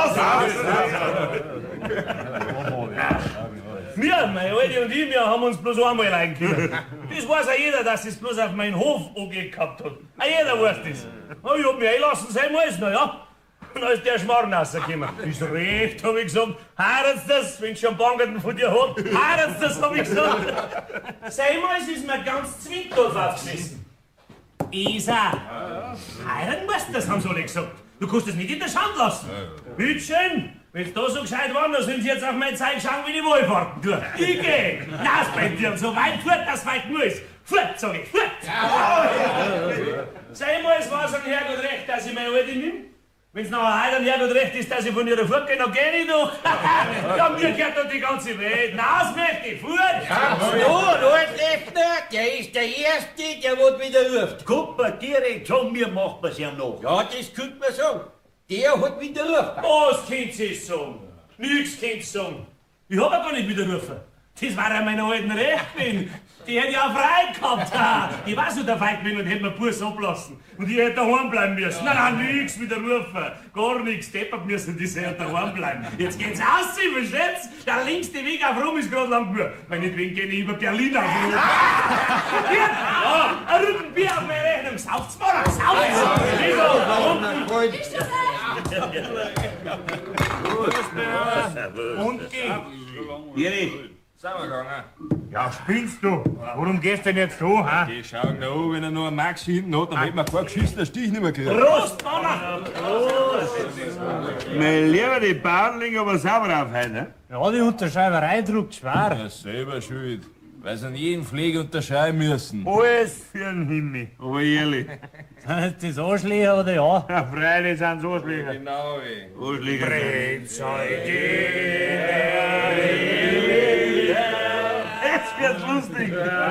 drin. Wir, meine Alte und ich, wir haben uns bloß einmal reingekommen. Das weiß auch jeder, dass das bloß auf meinen Hof angehabt hat. Auch jeder weiß das. Aber ich hab mich einlassen, sein muss, na ja. Und dann ist der Schmarrn rausgekommen. Ist recht, hab ich gesagt. Heirat's das, wenn schon Bankerten von dir hat. Heirat's das, hab ich gesagt. Sein muss ist mir ganz Zwinkel aufgeschmissen. Isa, heiraten musst du, das haben sie alle gesagt. Du kannst das nicht in der Schand lassen. Bitte schön. Wenn da so gescheit waren, dann sind sie jetzt auf mein Zeug schauen, wie die Wohlfahrten tun. Ich geh. Hinaus bei dir und so weit fort, dass weit muss. Fort, sag ich, fort. Sei mal, es war so ein Herrgott recht, dass ich meine Alte nimm. Wenn's nachher heute ein Herrgott recht ist, dass ich von ihrer fortgehe, dann geh ich doch. Ja, mir gehört doch die ganze Welt. Hinaus möchte ich, fort. Du, Altlefner, der ist der Erste, der was wieder ruft. Kommt man direkt sagen, mir macht man's ja noch. Ja, das könnte man sagen. Der hat wieder ruft. Was könnt sie sagen? Nix könnt sie sagen. Ich hab ja gar nicht widerrufen. Das war ja meiner alten Recht bin. Die hätte ja frei gehabt. Ich weiß nicht, der Feind bin und hätte mir Bus ablassen. Und ich hätte daheim bleiben müssen. Nein, nix widerrufen. Gar nichts. Deppert müssen, die hätte daheim bleiben. Jetzt geht's aus, Sie versteht's? Der längste Weg auf Rom ist gerade lang genug. Meinetwegen gehe ich über Berlin auf Rom. Ja, ein Rückenbier auf meine Rechnung. Sauft's mal, sauft's! Und die? Iri, sind wir gegangen? Ja, spinnst du? Warum gehst du denn jetzt so, ha? Die schauen da an, wenn er noch einen Max hinten hat, dann hätten wir keinen geschissenen Stich nicht mehr gekriegt. Prost, Mama! Mein Lieber, die Bauern liegen aber sauber auf heute, ne? Ja, die Unterschreiberei druckt schwer. Ja, selber schuld. Weil sie an jeden Pflege unterschreiben müssen. Alles für den Himmel. Aber ehrlich. Sind das Anschläger oder ja? Ja, freilich sind so Anschläger. Genau, ey. Anschläger. Jetzt wird's lustig.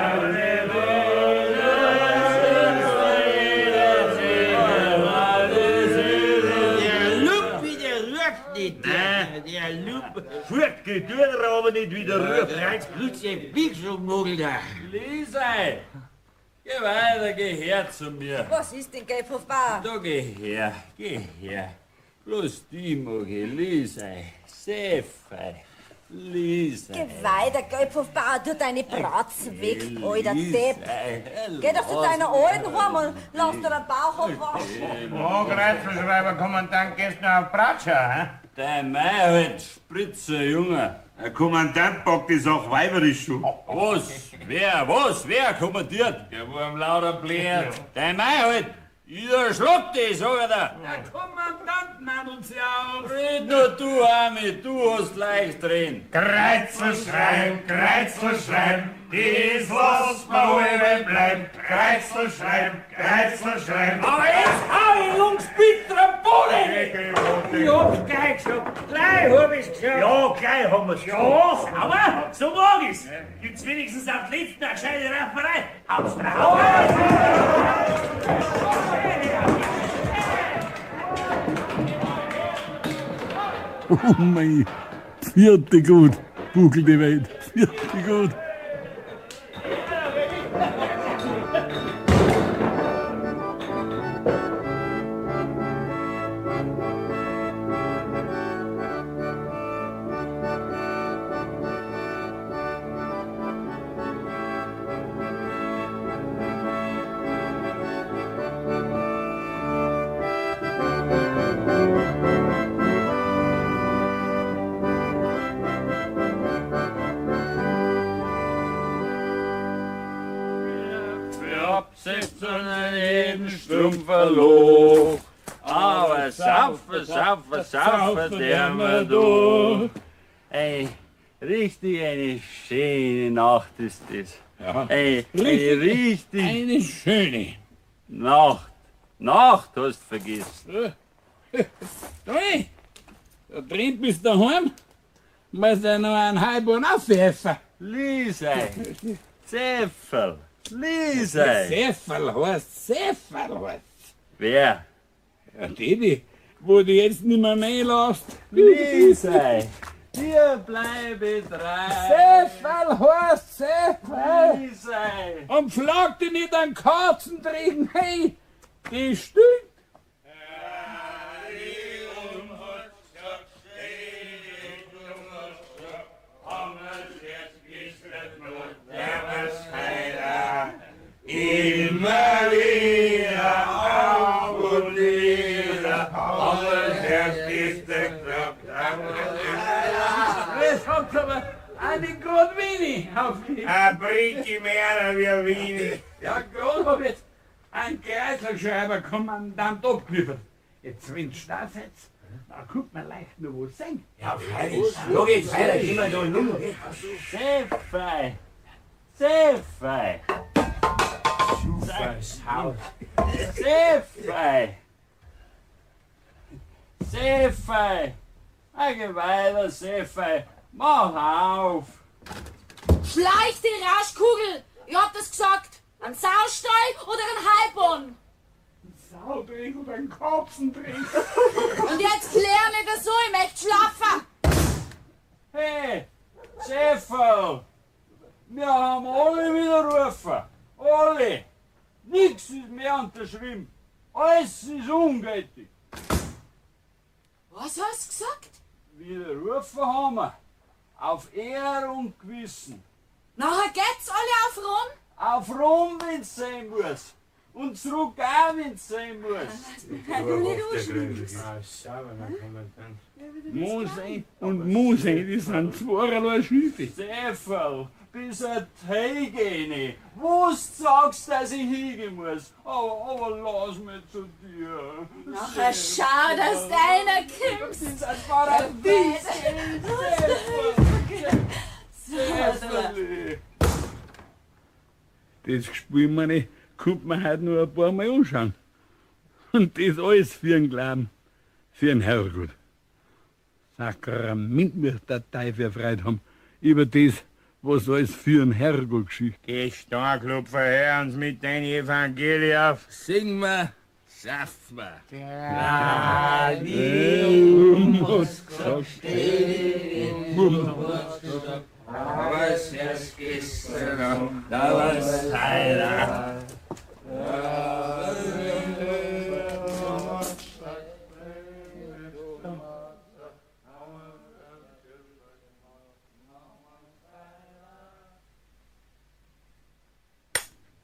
Der Lup wieder ruft nicht. Der Lup. Furt geht durch, aber nicht wieder rüber. Reins Blutze, Bixelmogel da. Lisei, geh weiter, geh her zu mir. Was ist denn, Gelbhofbauer? Da geh her, geh her. Bloß die mag ich, Lisei, Sefei, Lisei. Geh weiter, Gelbhofbauer, tu deine Bratzen weg, alter Depp. Geh doch zu deiner Alten heim und lass dir den Bauch abwaschen. Oh, Kreuzverschreiber, Kommandant, gehst du auf Bratscher, hä? Dein Mai halt, Spritzer, Junge. Der Kommandant packt die Sache weiberisch schon. Was? Wer kommandiert? Der wo am lauter bläht. Dein Mai halt. Jeder schluckt dich, sag ich dir. Der Kommandant nennt uns ja auf. Red nur du, Ami, du hast leicht drin. Kreuzel schreiben, das lass mal alle bleiben. Kreuzel schreiben. Aber jetzt hau ich Jungs bitte am Boden! Ich hab's gleich gesagt. Gleich hab ich's gesagt. Ja, gleich haben wir's gesagt. Ja, aber so mag ich's. Gibt's wenigstens auf die letzten eine gescheite Rafferei. Haut's drauf! Oh mein, vierte gut, Bugel die Welt, vierte gut. Jeden Strumpferloch. Aber saufen, der mir durch. Ey, richtig eine schöne Nacht ist das. Ja. Ey, richtig. Eine schöne Nacht. Nacht hast du vergessen. Toni, da drin bist du daheim. Muss ja noch einen Halbborn aufwerfen. Lisei, Zeffel, Lisei. Seffel heißt. Wer? Ja, die, wo du jetzt nicht mehr reinlässt. Lisei, hier bleibe drei. Seffel heißt Seffel. Lisei. Und flag dich nicht an Katzen trinken, hey, die stinkt. Immer wieder auf und nieder, aber das Herz ist geklappt. Das hat aber eine grad wenig auf mich. Ein Bricki mehr wie ein Wiener. Ja, grad hab ich jetzt einen Kreiselschreiber-Kommandant abgeliefert. Jetzt, wenn du da sitzt, dann kommt man leicht noch was singen. Ja, freilich. Da geht's weiter, immer da Nummer. Seffei, Seffei. Seffei! Geh weiter, Seffei! Mach auf! Schleich die Raschkugel! Ich hab das gesagt! Ein Saustall oder ein Halbborn? Saudring und ein Kopfendring. Und jetzt klär nicht das so, ich möchte schlafen! Hey, Seffel! Wir haben alle widerrufen! Alle! Nichts ist mehr unterschrieben! Alles ist ungültig! Was hast du gesagt? Widerrufen haben wir! Auf Ehre und Gewissen! Nachher geht's alle auf Rom? Auf Rom, wenn's sein muss! Und zurück auch, wenn's sein muss! Mose und Mose, die sind zweierlei Schiffe. Seffel, bis er heimgehen. Wo du sagst, dass ich hingehen muss. Aber lass mich zu dir. Nachher schau, dass deiner kommst. Das ist ein Paradies. Seffel. Das Spiel, meine, kommt man heute noch ein paar Mal anschauen. Und das alles für einen Glauben, für einen Herrgott. Sakrament wird der Teufel Freude haben über das, was alles für einen Herrgott geschieht. Geh stark, Lupfer, hör uns mit deinem Evangelium auf. Sing wir, schaff wir. Aber es erst gestern, da war's leider.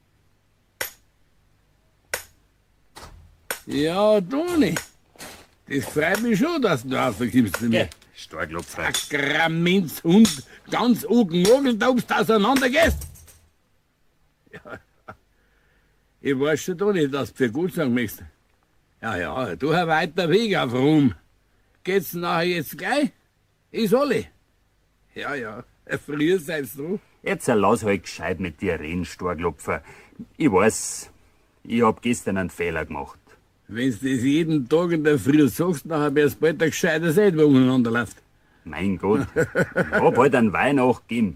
Ja, Toni, Das freut mich schon, dass du aufgibst zu mir. Starklopfer. Sakramentshund, ganz Ogen-Mogeltaubst auseinander gehst. Ja, ich weiß schon da nicht, dass du für gut sagen möchtest. Ja, du ein weiter Weg auf Rom. Geht's nachher jetzt gleich? Ist alle. Ja, früher seid's du. Jetzt lass halt gescheit mit dir reden, Starklopfer. Ich weiß, ich hab gestern einen Fehler gemacht. Wenn's das jeden Tag in der Früh sagst, nachher wär's bald ein gescheiter Seid, wo umeinander läuft. Mein Gott, ich hab halt einen Wein nachgegeben.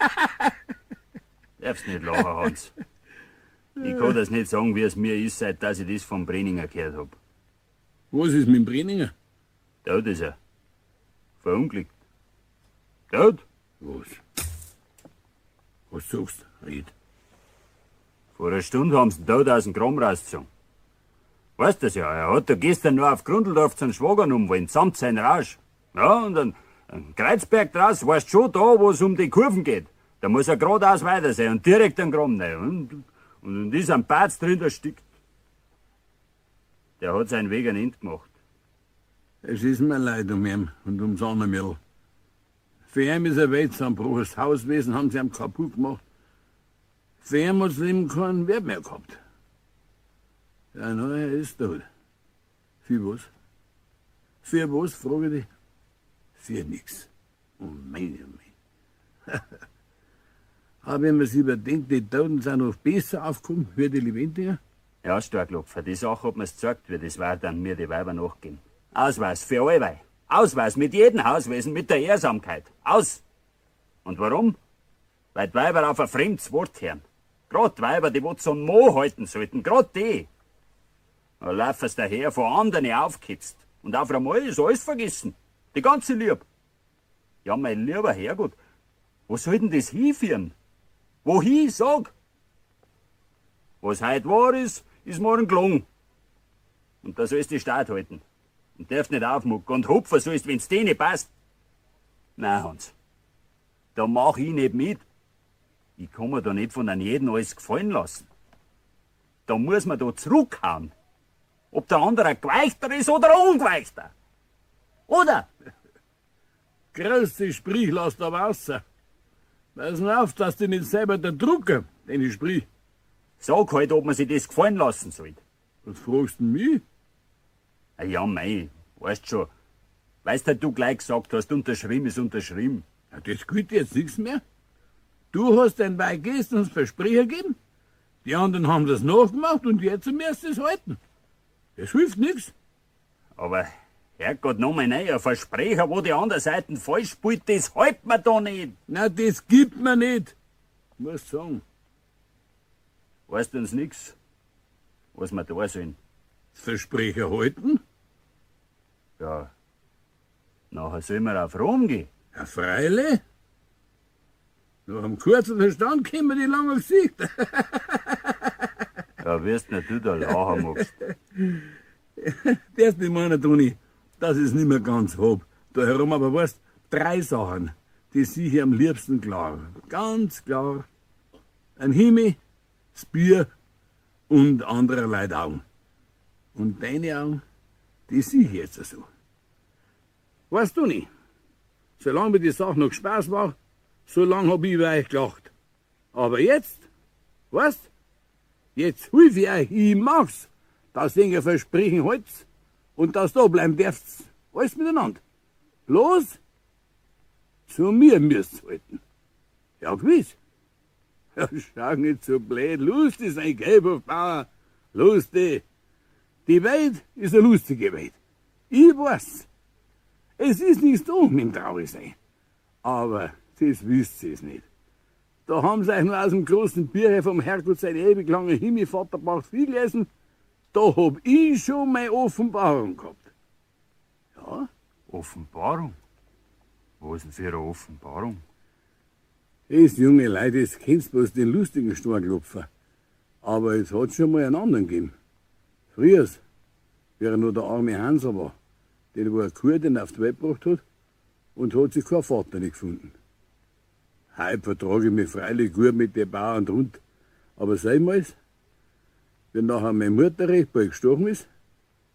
Darfst nicht lachen, Hans. Ich kann das nicht sagen, wie es mir ist, seit dass ich das vom Brenninger gehört hab. Was ist mit dem Brenninger? Tot ist er. Verunglückt. Tot? Was? Was sagst du, Ried? Vor einer Stunde haben sie ihn tot aus dem Graben rausgezogen. Weißt das ja, er hat da gestern nur auf Grundldorf zum Schwager wollen, samt sein Rausch. Ja, und ein Kreuzberg draus, weißt schon, da, wo es um die Kurven geht. Da muss er geradeaus weiter sein und direkt am Graben rein. Und ist ein Patz drin, der stickt. Der hat seinen Weg an Ende gemacht. Es ist mir leid um ihn und ums andere Mädel. Für ihn ist er Weltzusammenbruch. Das Hauswesen haben sie ihm kaputt gemacht. Für ihn hat's Leben keinen Wert mehr gehabt. Ja, na, er ist tot. Für was? Für was, frage ich dich? Für nix. Oh mein. Aber wenn man sich überdenkt, die Toten sind noch besser aufgekommen wie die Lebendigen. Ja, Starklopfer, die Sache hat mir's gezeigt, wie das war, dann mir die Weiber nachgehen. Ausweis für alle. Ausweis mit jedem Hauswesen, mit der Ehrsamkeit. Aus! Und warum? Weil die Weiber auf ein fremdes Wort hören. Grad die Weiber, die wo zum Mo halten sollten, grad die. Da laufen sie daher, von anderen aufgehitzt. Und auf einmal ist alles vergessen. Die ganze Liebe. Ja, mein lieber Herrgott, wo soll denn das hinführen? Wohin, sag? Was heute wahr ist morgen gelungen. Und da sollst du die Staat halten. Und darfst nicht aufmucken und hupfen sollst, wenn's dir nicht passt. Nein, Hans, da mach ich nicht mit. Ich kann mir da nicht von an jeden alles gefallen lassen. Da muss man da zurückhauen. Ob der andere ein Geweichter ist oder ein Ungeweichter. Oder? Größte Sprich lass da Wasser. Pass auf, dass du nicht selber der Drucker, den ich sprich. Sag halt, ob man sich das gefallen lassen soll. Was fragst du mich? Ja, mei, weißt schon. Weißt halt, du gleich gesagt hast, unterschrieben ist unterschrieben. Ja, das gilt jetzt nichts mehr. Du hast den Wein gestern uns Versprechen gegeben. Die anderen haben das nachgemacht und jetzt müsst ihr es halten. Das hilft nichts. Aber, Herrgott, nochmal nein, ein Versprecher, wo die andere Seite falsch spielt, das hält man da nicht. Na, das gibt man nicht. Muss sagen. Weißt du uns nix, was wir da sollen? Das Versprechen halten? Ja. Nachher sollen wir auf Rom gehen. Ja, freilich. Nach einem kurzen Verstand können wir die lange Gesicht. Ja, wirst nicht du da lachen magst. Das nicht meiner, Toni, dass ich es nicht mehr ganz hab. Da herum aber weißt, 3 Sachen, die sehe ich am liebsten klar. Ganz klar. Ein Himmel, das Bier und anderer Leute Augen. Und deine Augen, die sehe ich jetzt so. Weißt du nicht, solange mir die Sache noch Spaß war, solange hab ich über euch gelacht. Aber jetzt, weißt, jetzt hilf ich euch, ich mach's, dass ihr Versprechen haltet und dass da bleiben dürft. Alles miteinander. Bloß, zu mir müsst's halten. Ja, gewiss. Ja, schau nicht so blöd. Lustig sein, Gelbhofbauer. Lustig. Die Welt ist eine lustige Welt. Ich weiß. Es ist nichts drum mit dem Traurigsein. Aber das wisst ihr nicht. Da haben sie euch nur aus dem großen Bier vom Herrgott sein ewig langer Himmelvater braucht viel gelesen. Da hab ich schon meine Offenbarung gehabt. Ja? Offenbarung? Was denn für eine Offenbarung? Das junge Leute, das kennst bloß den lustigen Starklopfer. Aber es hat schon mal einen anderen gegeben. Früher, wie er nur der arme Hanser war, den wo eine Kuh den auf die Welt gebracht hat und hat sich kein Vater nicht gefunden. Heute vertrage ich mich freilich gut mit den Bauern rund. Aber sag mal, wenn nachher meine Mutter recht bald gestorben ist,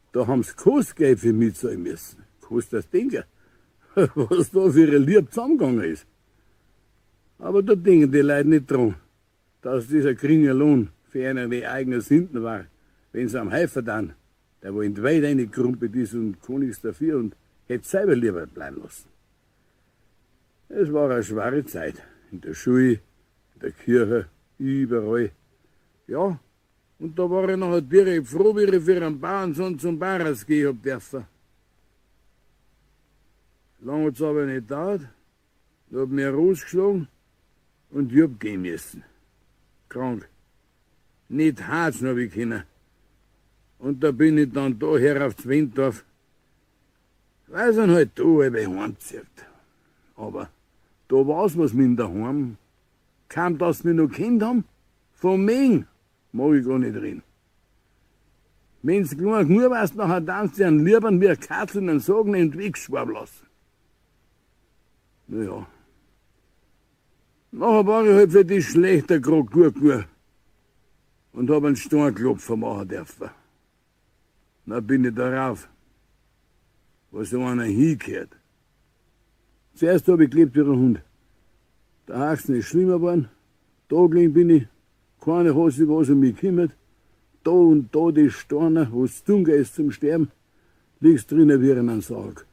Da haben sie Kostgeld für mich zahlen müssen. Kannst du das denken? Was da für ihre Liebe zusammengegangen ist. Aber da denken die Leute nicht dran, dass dieser geringe Lohn für einen die eigenen Sünden war, wenn sie am Heifer dann, der wo in die Welt reingekrumpelt ist und kann nichts dafür und hätte selber lieber bleiben lassen. Es war eine schwere Zeit. In der Schule, in der Kirche, überall. Ja, und da war ich nachher direkt froh, wie ich für einen Bauernsohn zum Bauers gehen hab dürfen. Lange hat's aber nicht gedauert. Da hab mich rausgeschlagen und ich hab gehen müssen. Krank. Nicht heizen hab ich können. Und da bin ich dann daher aufs Windorf. Weil sie halt da halbe heimzieht. Aber da war's was mit daheim. Kaum, dass wir noch Kind haben, von Megen mag ich gar nicht reden. Wenn's klein genug warst, nachher dann sie einen Liebern wie eine Katze in einen Sagen und wegschwaben lassen. Naja. Nachher war ich halt für die schlechter grad gut und hab einen Steinklopfer machen dürfen. Dann bin ich darauf, wo so einer hingehört. Zuerst hab ich gelebt wie ein Hund. Der Haxen ist schlimmer geworden. Da gelegen bin ich, keine Hose, was um mich kümmert. Da und da die Steine, wo's dunkel ist zum Sterben, liegst drinnen wie in einem Sarg.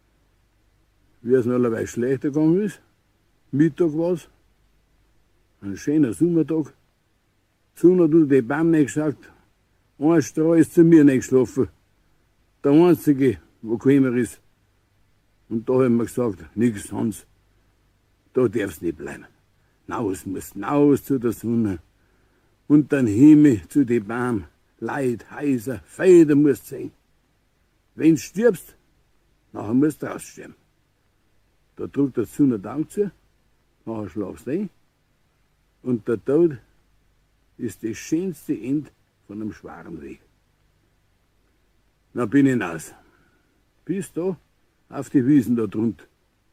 Wie es normalerweise schlechter gegangen ist, Mittag war's, ein schöner Sommertag. Die Sonne hat unter die Bäume reingeschaut, ein Strahl ist zu mir reingeschlafen. Der einzige, wo gekommen ist. Und da hab ich mir gesagt, nix, Hans, da darfst nicht bleiben. Naus musst, naus zu der Sonne. Und dann Himmel zu den Bäumen, Leid, heiser, Feder musst sehen. Wenn du stirbst, nachher musst du raussterben. Da drückt der Sonne Dank zu, nachher schlafst du ein. Und der Tod ist das schönste Ende von einem schweren Weg. Dann bin ich hinaus. Bis da, auf die Wiesen da drunter.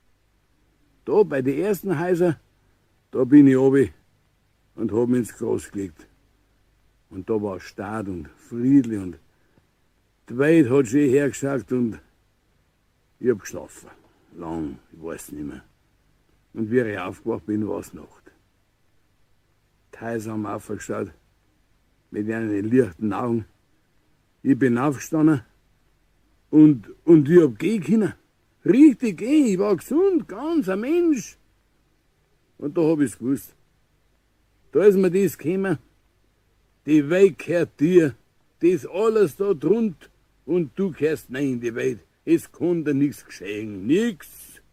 Da bei den ersten Häusern, da bin ich runter und hab mich ins Gras gelegt. Und da war Staat und friedlich und die Welt hat schön hergeschaut und ich hab geschlafen. Lang, ich weiß nicht mehr. Und wie ich aufgewacht bin, war es Nacht. Die Häuser haben aufgeschaut, mit ihren lichten Augen. Ich bin aufgestanden und ich hab gehen können. Richtig gehen, ich war gesund, ganz ein Mensch. Und da hab ich's gewusst. Da ist mir das gekommen. Die Welt gehört dir. Das alles da drunter. Und du gehörst rein in die Welt. Es kann dir nichts geschehen. Nix.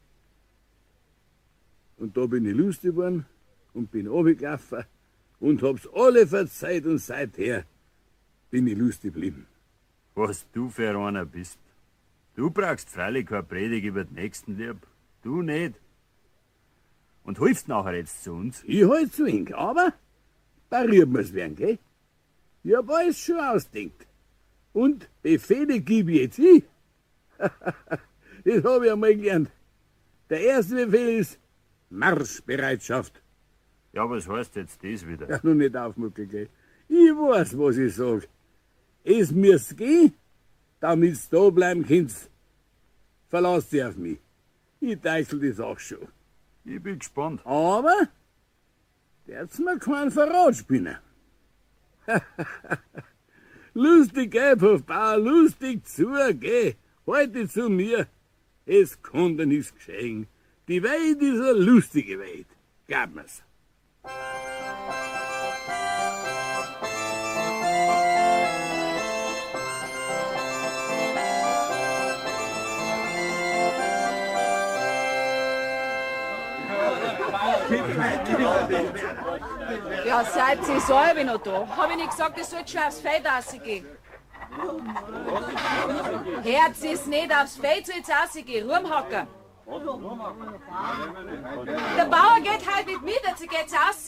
Und da bin ich lustig geworden und bin runtergelaufen und hab's alle verzeiht und seither bin ich lustig geblieben. Was du für einer bist. Du brauchst freilich keine Predigt über den Nächstenlieb. Du nicht. Und hilfst nachher jetzt zu uns? Ich halt zu eng, aber pariert mir's werden, gell? Ich hab alles schon ausdenkt. Und Befehle gib ich jetzt ich. Das hab ich einmal gelernt. Der erste Befehl ist Marschbereitschaft. Ja, was heißt jetzt das wieder? Ja, noch nicht aufmuckeln, gell? Ich weiß, was ich sag. Es müsst gehen, damit's da bleiben könnt. Verlass dich auf mich. Ich deichsel das auch schon. Ich bin gespannt. Aber der's mir keinen Verrat spinnen. Lustig, gell, Papa, lustig zu, geh. Heute zu mir. Es kann dir nichts geschehen. Die Welt ist eine lustige Welt. Glaub mir's. Ja, seit sie selber noch da. Hab ich nicht gesagt, es sollte schon aufs Feld rausgehen. Herz ist nicht aufs Feld, soll's rausgehen. Rumhacken. Der Bauer geht halt nicht mit, jetzt geht's raus.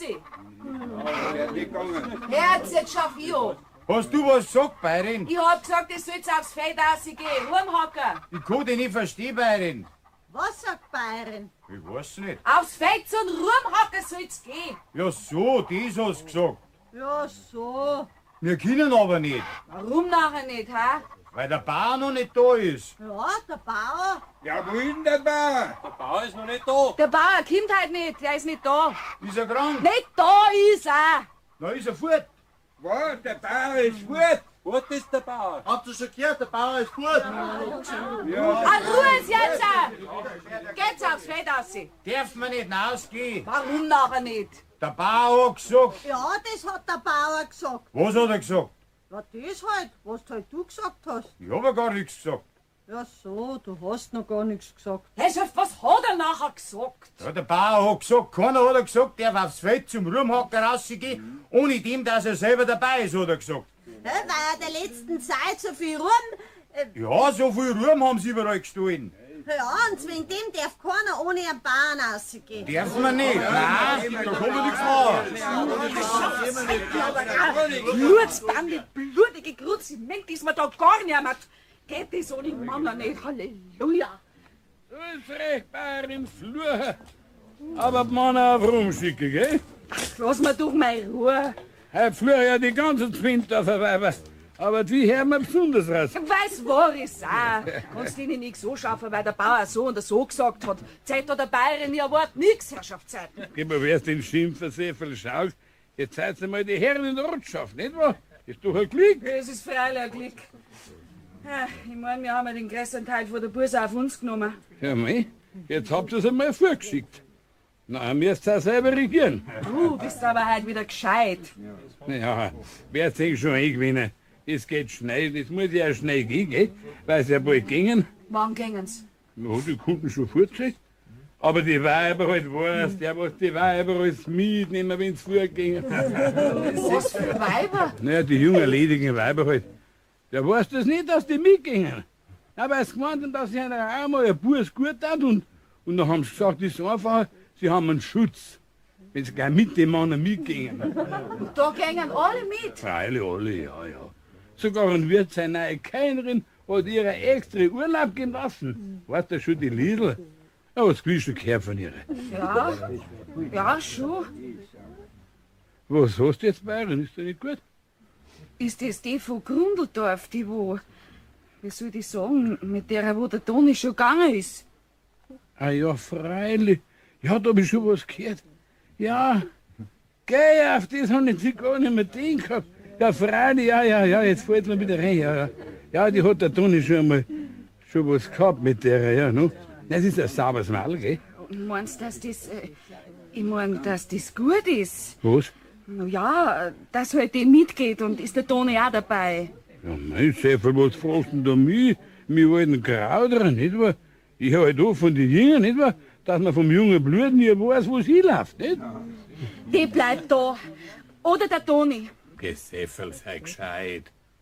Herz, jetzt schaff ich an. Hast du was gesagt, Bayerin? Ich hab gesagt, es soll's aufs Feld rausgehen. Rumhacken. Ich kann dich nicht verstehen, Bayerin. Was sagt Bayerin? Ich weiß nicht. Aufs Feld zum Rumhacken soll's gehen. Ja, so, das hast du gesagt. Ja, so. Wir können aber nicht. Warum nachher nicht, hä? Weil der Bauer noch nicht da ist. Ja, der Bauer. Ja, wo ist denn der Bauer? Der Bauer ist noch nicht da. Der Bauer kommt halt nicht, der ist nicht da. Ist er krank? Nicht da ist er. Na ist er fort. Was? Der Bauer ist fort. Fort ist der Bauer. Habt ihr schon gehört, der Bauer ist fort? Ja. An Ruhe ist jetzt! Geht's aufs Feld raus. Darf man nicht rausgehen? Warum nachher nicht? Der Bauer hat gesagt. Ja, das hat der Bauer gesagt. Was hat er gesagt? Ja, das halt, was halt du gesagt hast. Ich hab ja gar nichts gesagt. Ja so, du hast noch gar nichts gesagt. Deshalb, was hat er nachher gesagt? Ja, der Bauer hat gesagt, keiner hat er gesagt, darf aufs Feld zum Ruhmhacker rausgehen, ohne dem, dass er selber dabei ist, hat er gesagt. Ja, weil er der letzten Zeit so viel Ruhm... Ja, so viel Ruhm haben sie überall gestohlen. Ja, und wegen dem darf keiner ohne einen Bauern rausgehen. Darf man nicht? Nein, da kann man nichts machen. Blutsbande, blutige Grutz, ich merk, dass man da gar nicht mehr... Geht das ohne Männer nicht? Halleluja! Du ist recht, Bäuerin Flur. Aber die Männer auf rumschicken, gell? Lass mir doch mal Ruhe. Herr Flur ja die ganze Zwinter Weiber. Aber die hören wir besonders raus. Weiß war ist auch. Kannst ihnen nicht so schaffen, weil der Bauer so und so gesagt hat. Zeit hat der Bayerin ja Wort nix, Herrschaftszeiten. Gib mir erst den Schimpfer sehr viel schaut. Jetzt seid ihr mal die Herren in der Ortschaft, nicht wahr? Ist doch ein Glück. Es ist freilich ein Glück. Ja, ich mein, wir haben ja den größten Teil von der Busse auf uns genommen. Ja, mei, jetzt habt ihr es einmal vorgeschickt. Na, müsst ihr auch selber regieren. Du bist aber halt wieder gescheit. Ja, wer sich schon eingewinnen. Es geht schnell, das muss ja schnell gehen, gell? Weil sie ja bald gingen. Wann gingen's? Ja, die konnten schon fortgehen. Aber die Weiber halt weißt, ja, was die Weiber alles mitnehmen, wenn sie fortgingen. Was für Weiber? Naja, die jungen, ledigen Weiber halt. Ja, weißt du das nicht, dass die mitgingen? Ja, weil sie gemeint haben, dass sie einer auch mal ein Burs gut hat und dann haben sie gesagt, das ist einfach, sie haben einen Schutz. Wenn sie gleich mit dem Mann mitgingen. Und da gingen alle mit? Freilich alle, ja. Sogar ein Wirt, seine neue Kellnerin, hat ihre extra Urlaub genossen. Weißt du schon, die Lidl? Ja, was willst du gehört von ihr? Ja, schon. Was hast du jetzt, Bayern? Ist das nicht gut? Ist das die von Grundldorf, die wo, wie soll ich sagen, mit der wo der Toni schon gegangen ist? Ah ja, freilich. Ja, da hab ich schon was gehört. Ja, geh, auf das hab ich gar nicht mehr den gehabt. Ja, freilich, ja, jetzt fällt mir wieder rein. Ja, die hat der Toni schon was gehabt mit der, ja, no? Das ist ein sauberes Mal, gell? Meinst du, dass das, ich mein, dass das gut ist? Was? Na ja, dass halt die mitgeht und ist der Toni auch dabei. Ja, mein Schäfer, was fragst du denn da mich? Mich alten Krauderer, nicht wahr? Ich hab halt auch von den Jüngern, nicht wahr? Dass man vom jungen Blut nie weiß, wo es hinläuft, nicht? Die bleibt da. Oder der Toni. Gesäffel, sei gescheit.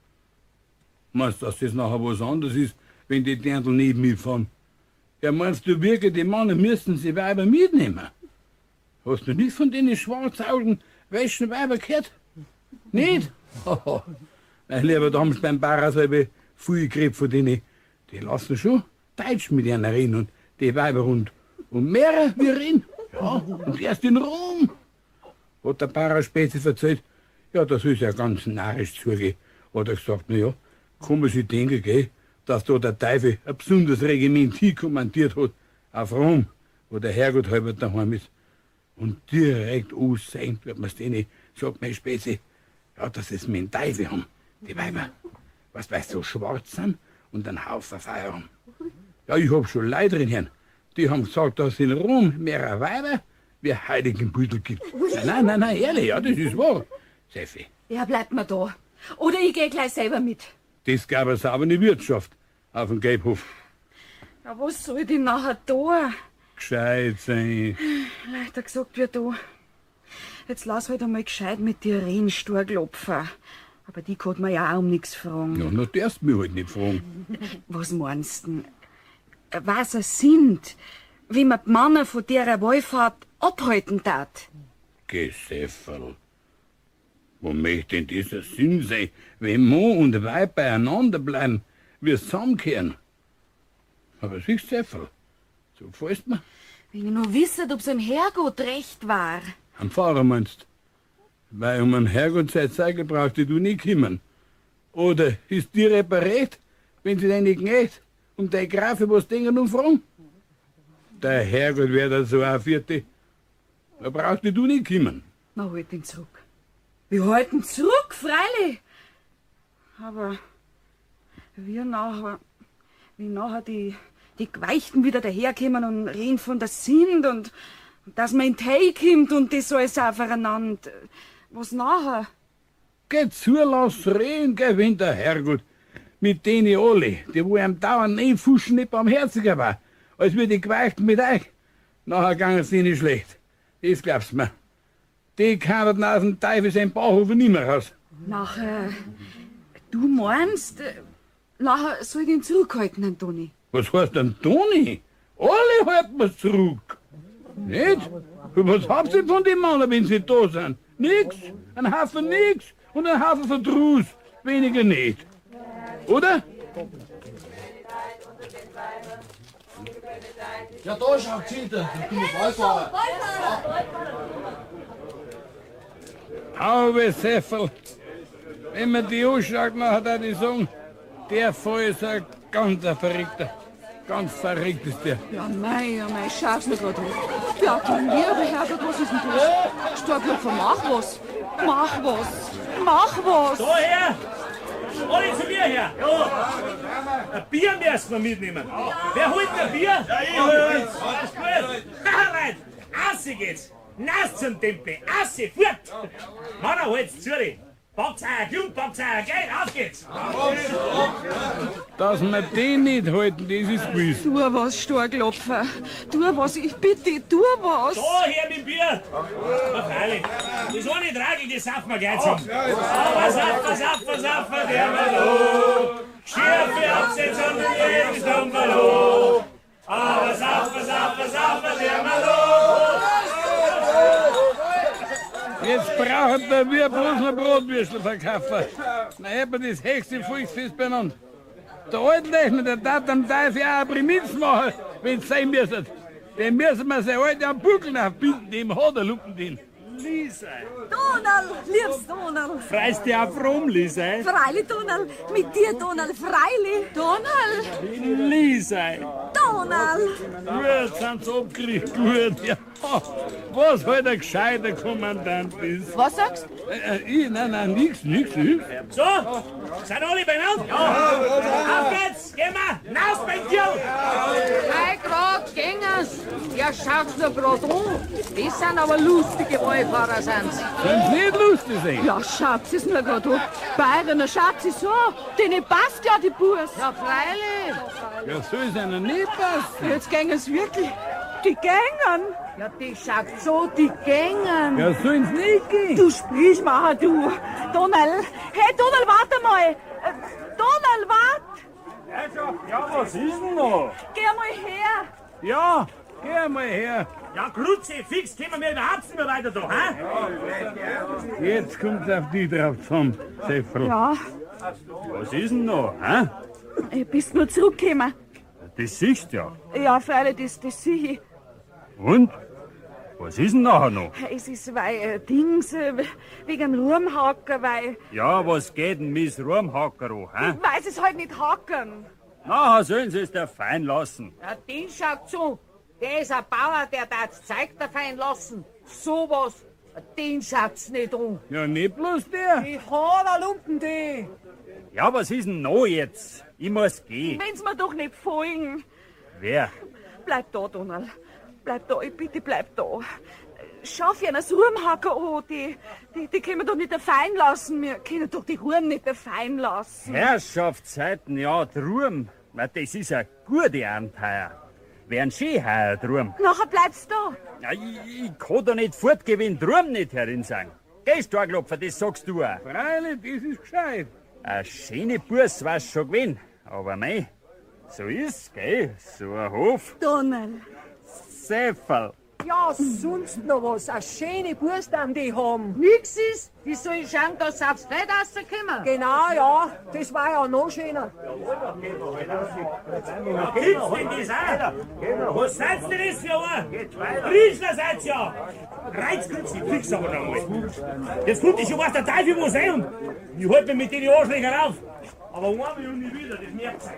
Meinst du, dass das nachher was anderes ist, wenn die Dirndl neben mir fahren? Ja, meinst du wirklich, die Männer müssen sie Weiber mitnehmen? Hast du nicht von denen schwarzaugen, wäschen Weiber gehört? Nicht? Mein lieber, da haben sie beim Bauer selber viel gekriegt von denen. Die lassen schon Deutsch mit ihnen reden und die Weiber und mehr wie reden. Ja, und erst in Rom. Hat der Bauer später erzählt, ja, das ist ja ganz narrisch zugehen. Hat er gesagt, na ja, kann man sich denken, gell, dass da der Teufel ein besonderes Regiment hinkommandiert hat, auf Rom, wo der Herrgott halber daheim ist. Und direkt aussehen, wird man es denen, sagt mein Späße, ja, dass sie es mit dem Teufel haben, die Weiber. Was weißt du, so schwarz sind und einen Haufen Feuer haben. Ja, ich hab schon Leute drin, Herrn. Die haben gesagt, dass es in Rom mehr Weiber wie Heiligenbüttel gibt. Nein, ehrlich, ja, das ist wahr. Seffi. Ja, bleibt mir da. Oder ich geh gleich selber mit. Das gab es aber in die Wirtschaft, auf dem Gelbhof. Ja, was soll ich denn nachher da? Gescheit sein. Leichter gesagt wie da. Jetzt lass halt einmal gescheit mit dir reden, Sturglopfer. Aber die kann man ja auch um nichts fragen. Ja, na, darfst mich halt nicht fragen. Was meinst du? Was es sind, wie man die Männer von der Wallfahrt abhalten tat? Gesäffel. Wo möchte denn dieser Sinn sein, wenn Mann und Weib beieinander bleiben, wir zusammenkehren? Aber siehst du, Säffel, so gefällst mir. Wenn ich nur wisse, ob's am Herrgott recht war. Am Pfarrer meinst? Weil einen Herrgott seine Zeige brauchst du nicht kümmern. Oder ist dir repariert, wenn sie deine Gnäd und deine Grafe was denken und fragen? Der Herrgott wär da so ein Vierte. Da brauchst du nicht kommen. Na, halt ihn zurück. Wir halten zurück, freilich. Aber wie nachher die Geweichten wieder daherkommen und reden von der Sind und dass man in den Teil kommt und das alles aufeinander. Was nachher? Geh zu, lass reden, geh, wenn der Herrgott mit denen alle, die wo am dauernd ein Fuschen nicht barmherziger war, als wir die Geweichten mit euch. Nachher gangen sie nicht schlecht. Das glaubst du mir. Die kann aus dem Teufel sein Bauchhofen nicht mehr raus. Nachher, du meinst, nachher soll ich ihn zurückhalten, Antoni? Was heißt Antoni? Alle halten wir zurück. Nicht? Was habt ihr von den Männern, wenn sie da sind? Nix. Ein Haufen nix und ein Haufen Verdruss. Weniger nicht. Oder? Ja, da schaut's hinter. Du Ballfahrer. Auwe Seffel. Wenn man die anschaut, nachher da die sagen, der Fall ist ein ganz Verrückter. Ganz verrückt ist der. Ja, mei, schaut's mir grad an. Ja, du lieber Herrgott, was ist denn das? Storklopfer, mach was. Mach was. Mach was. Da her! Alle zu mir her! Ja! Ein Bier müssen wir mitnehmen. Wer holt ein Bier? Ja, ich hol's. Alles gut. Right. Assi geht's. Nass zum Tempel. Assi, fort! Mann, holt's zu dir. Packt's euer Jung, packt's euer Geld, auf geht's! Dass wir den nicht halten, das ist gewiss. Tu was, Storklopfer. Tu was, ich bitte, tu was. Da, her mit dem Bier! Na freilich, das eine Tragel, das saufen wir gleich zusammen. Aber saufen, der Malo. Schärfe absetzen und jeden Stumpferlo. Aber saufen, der Malo. Jetzt brauchen wir bloß noch Brotwürstel verkaufen. Na, hätten wir das höchste Volksfest benannt. Der Altlechner, der darf am Teufel auch eine Primiz machen, wenn es sein müsste. Den müssen wir sein Alter am Buckel aufbinden, dem hat er Luppen. Lise. Donald, liebes Donald. Freust dich auch rum, Lise? Freilich, Donald. Mit dir, Donald, freilich. Donald. Lise. Donald. Gut, sind's abgekriegt, gut, ja. Was halt ein gescheiter Kommandant ist. Was sagst du? Nein, nix. So, sind alle beieinander? Ja. Auf geht's, gehen wir, naus beim Tier. Hey, grad gängen's. Ja, schaut's nur grad an. Das sind aber lustige Wallfahrer, sind's. Sind's nicht lustig sein? Ja, schaut's es nur grad an. Bayerner, schaut's es an. Denen passt ja die Burs. Ja, freilich. Ja, soll's einer nicht passen. Jetzt gängen's wirklich. Die gängen. Ja, die schaut so, die gängen. Ja, sollen's nicht gehen. Du sprichst mal, du. Donald. Hey, Donald, warte mal. Donald, wart. Ja, was ist denn noch? Geh mal her. Ja, geh mal her. Ja, Grutze, fix, können wir überhaupt nicht mehr weiter da, hä? Jetzt kommt's auf die drauf zusammen, Seffel. Ja. Was ist denn noch, hä? Bist nur zurückgekommen. Das siehst du ja. Ja, freilich, das sehe ich. Und? Was ist denn nachher noch? Es ist, weil, wegen Ruhmhacker, weil... Ja, was geht denn Miss Ruhmhacker an, hä? Weil sie es halt nicht hacken. Nachher sollen sie es der fein lassen. Ja, den schaut zu. Der ist ein Bauer, der das Zeug der fein lassen. Sowas, den schaut's nicht an. Ja, nicht bloß der. Die hat ein Lumpen, die. Ja, was ist denn noch jetzt? Ich muss gehen. Wenn's mir doch nicht folgen. Wer? Bleib da, Donald. Bleib da, ich bitte, bleib da. Schaff ja das Ruhmhacker an. Die können wir doch nicht fein lassen. Wir können doch die Ruhm nicht fein lassen. Herrschaftszeiten, ja, drum. Das ist ein gute Abenteuer. Wären schön heuer drum. Nachher bleibst du da. Ja, ich kann da nicht fortgehen, wenn drum nicht herin sein. Geh, Storklopfer, das sagst du auch. Freilich, das ist gescheit. Eine schöne Burs war's schon gewesen. Aber mei, so ist's, gell? So ein Hof. Donald. Seffel. Ja, sonst noch was. Eine schöne Bursdam, die haben. Nix ist, die sollen schauen, dass sie aufs Feld rauskommen. Genau, ja. Das war ja noch schöner. Was gibt's denn das auch? Was seid ihr das für ein? Riesler seid's ja! Reizgrütze, fix aber noch mal. Jetzt kommt ich schon was der Teufel muss sein und ich halt mich mit den Arschlöchern auf. Aber einmal und nie wieder, das merkt sich.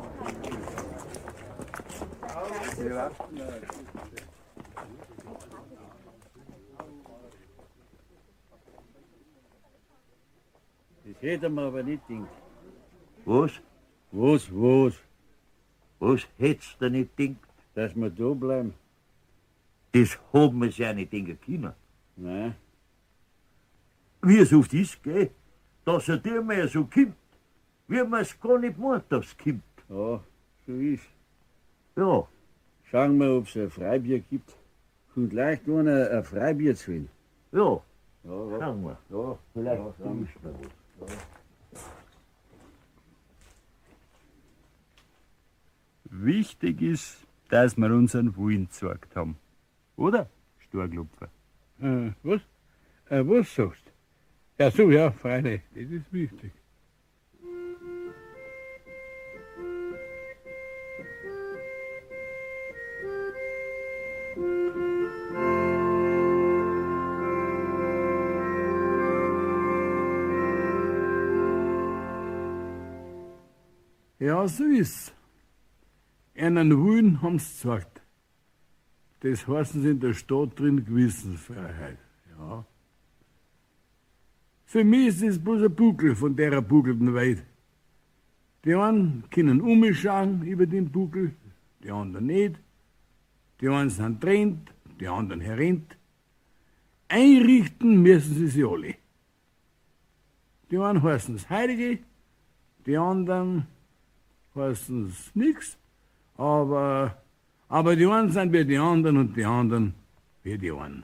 Das hätte man aber nicht gedacht. Was? Was? Was hättest du nicht gedacht? Dass wir da bleiben. Das haben wir ja nicht denken können. Nein. Wie es oft ist, gell? Dass er dir mehr so kommt, wie man es gar nicht meint, dass es kommt. Ja, so ist. Ja. Schauen wir, ob es ein Freibier gibt. Kommt leicht einer ein Freibier zu will. Ja. Ja, Schauen wir. Ja, Vielleicht ja, ist da was. Ja. Wichtig ist, dass wir unseren Willen gezeigt haben. Oder, Storklopfer? Was? Was sagst du? Ja, so, ja, freilich, das ist wichtig. Ja, so ist's. Einen Willen haben sie gesagt. Das heißen sie in der Stadt drin Gewissensfreiheit. Ja. Für mich ist das bloß ein Buckel von der buckelten Welt. Die einen können umschauen über den Buckel, die anderen nicht. Die einen sind trennt, die anderen herrennt. Einrichten müssen sie sich alle. Die einen heißen es Heilige, die anderen heißen es nix. Aber die einen sind wie die anderen und die anderen wie die einen.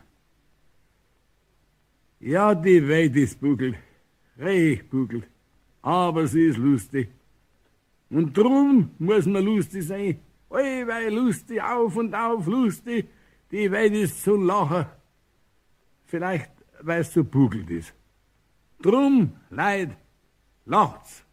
Ja, die Welt ist buckelt, recht buckelt, aber sie ist lustig. Und drum muss man lustig sein. Weil lustig, auf und auf, lustig. Die Welt ist so lachen. Vielleicht, weil es so buckelt ist. Drum, Leid, lacht's.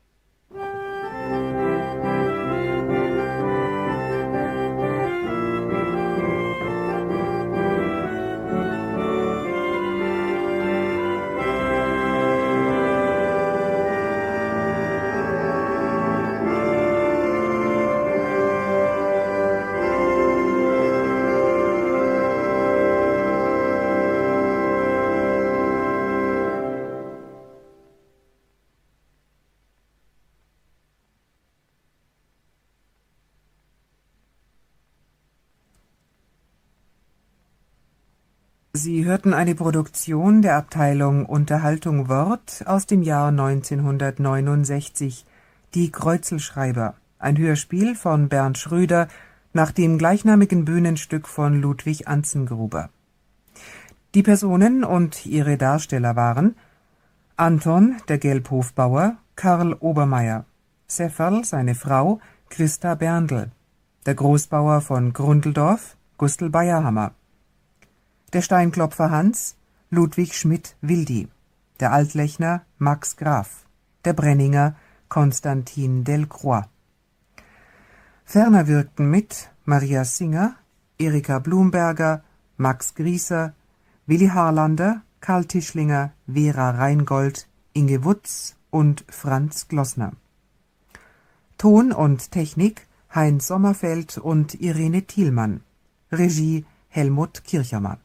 Sie hörten eine Produktion der Abteilung Unterhaltung Wort aus dem Jahr 1969, Die Kreuzelschreiber, ein Hörspiel von Bernd Schröder nach dem gleichnamigen Bühnenstück von Ludwig Anzengruber. Die Personen und ihre Darsteller waren Anton, der Gelbhofbauer, Karl Obermeier, Sefferl, seine Frau, Christa Berndl, der Großbauer von Grundldorf, Gustl Bayerhammer, der Steinklopfer Hans, Ludwig Schmidt-Wildi, der Altlechner Max Graf, der Brenninger Konstantin Delcroix. Ferner wirkten mit Maria Singer, Erika Blumberger, Max Grieser, Willi Harlander, Karl Tischlinger, Vera Reingold, Inge Wutz und Franz Glossner. Ton und Technik Heinz Sommerfeld und Irene Thielmann. Regie Helmut Kirchermann.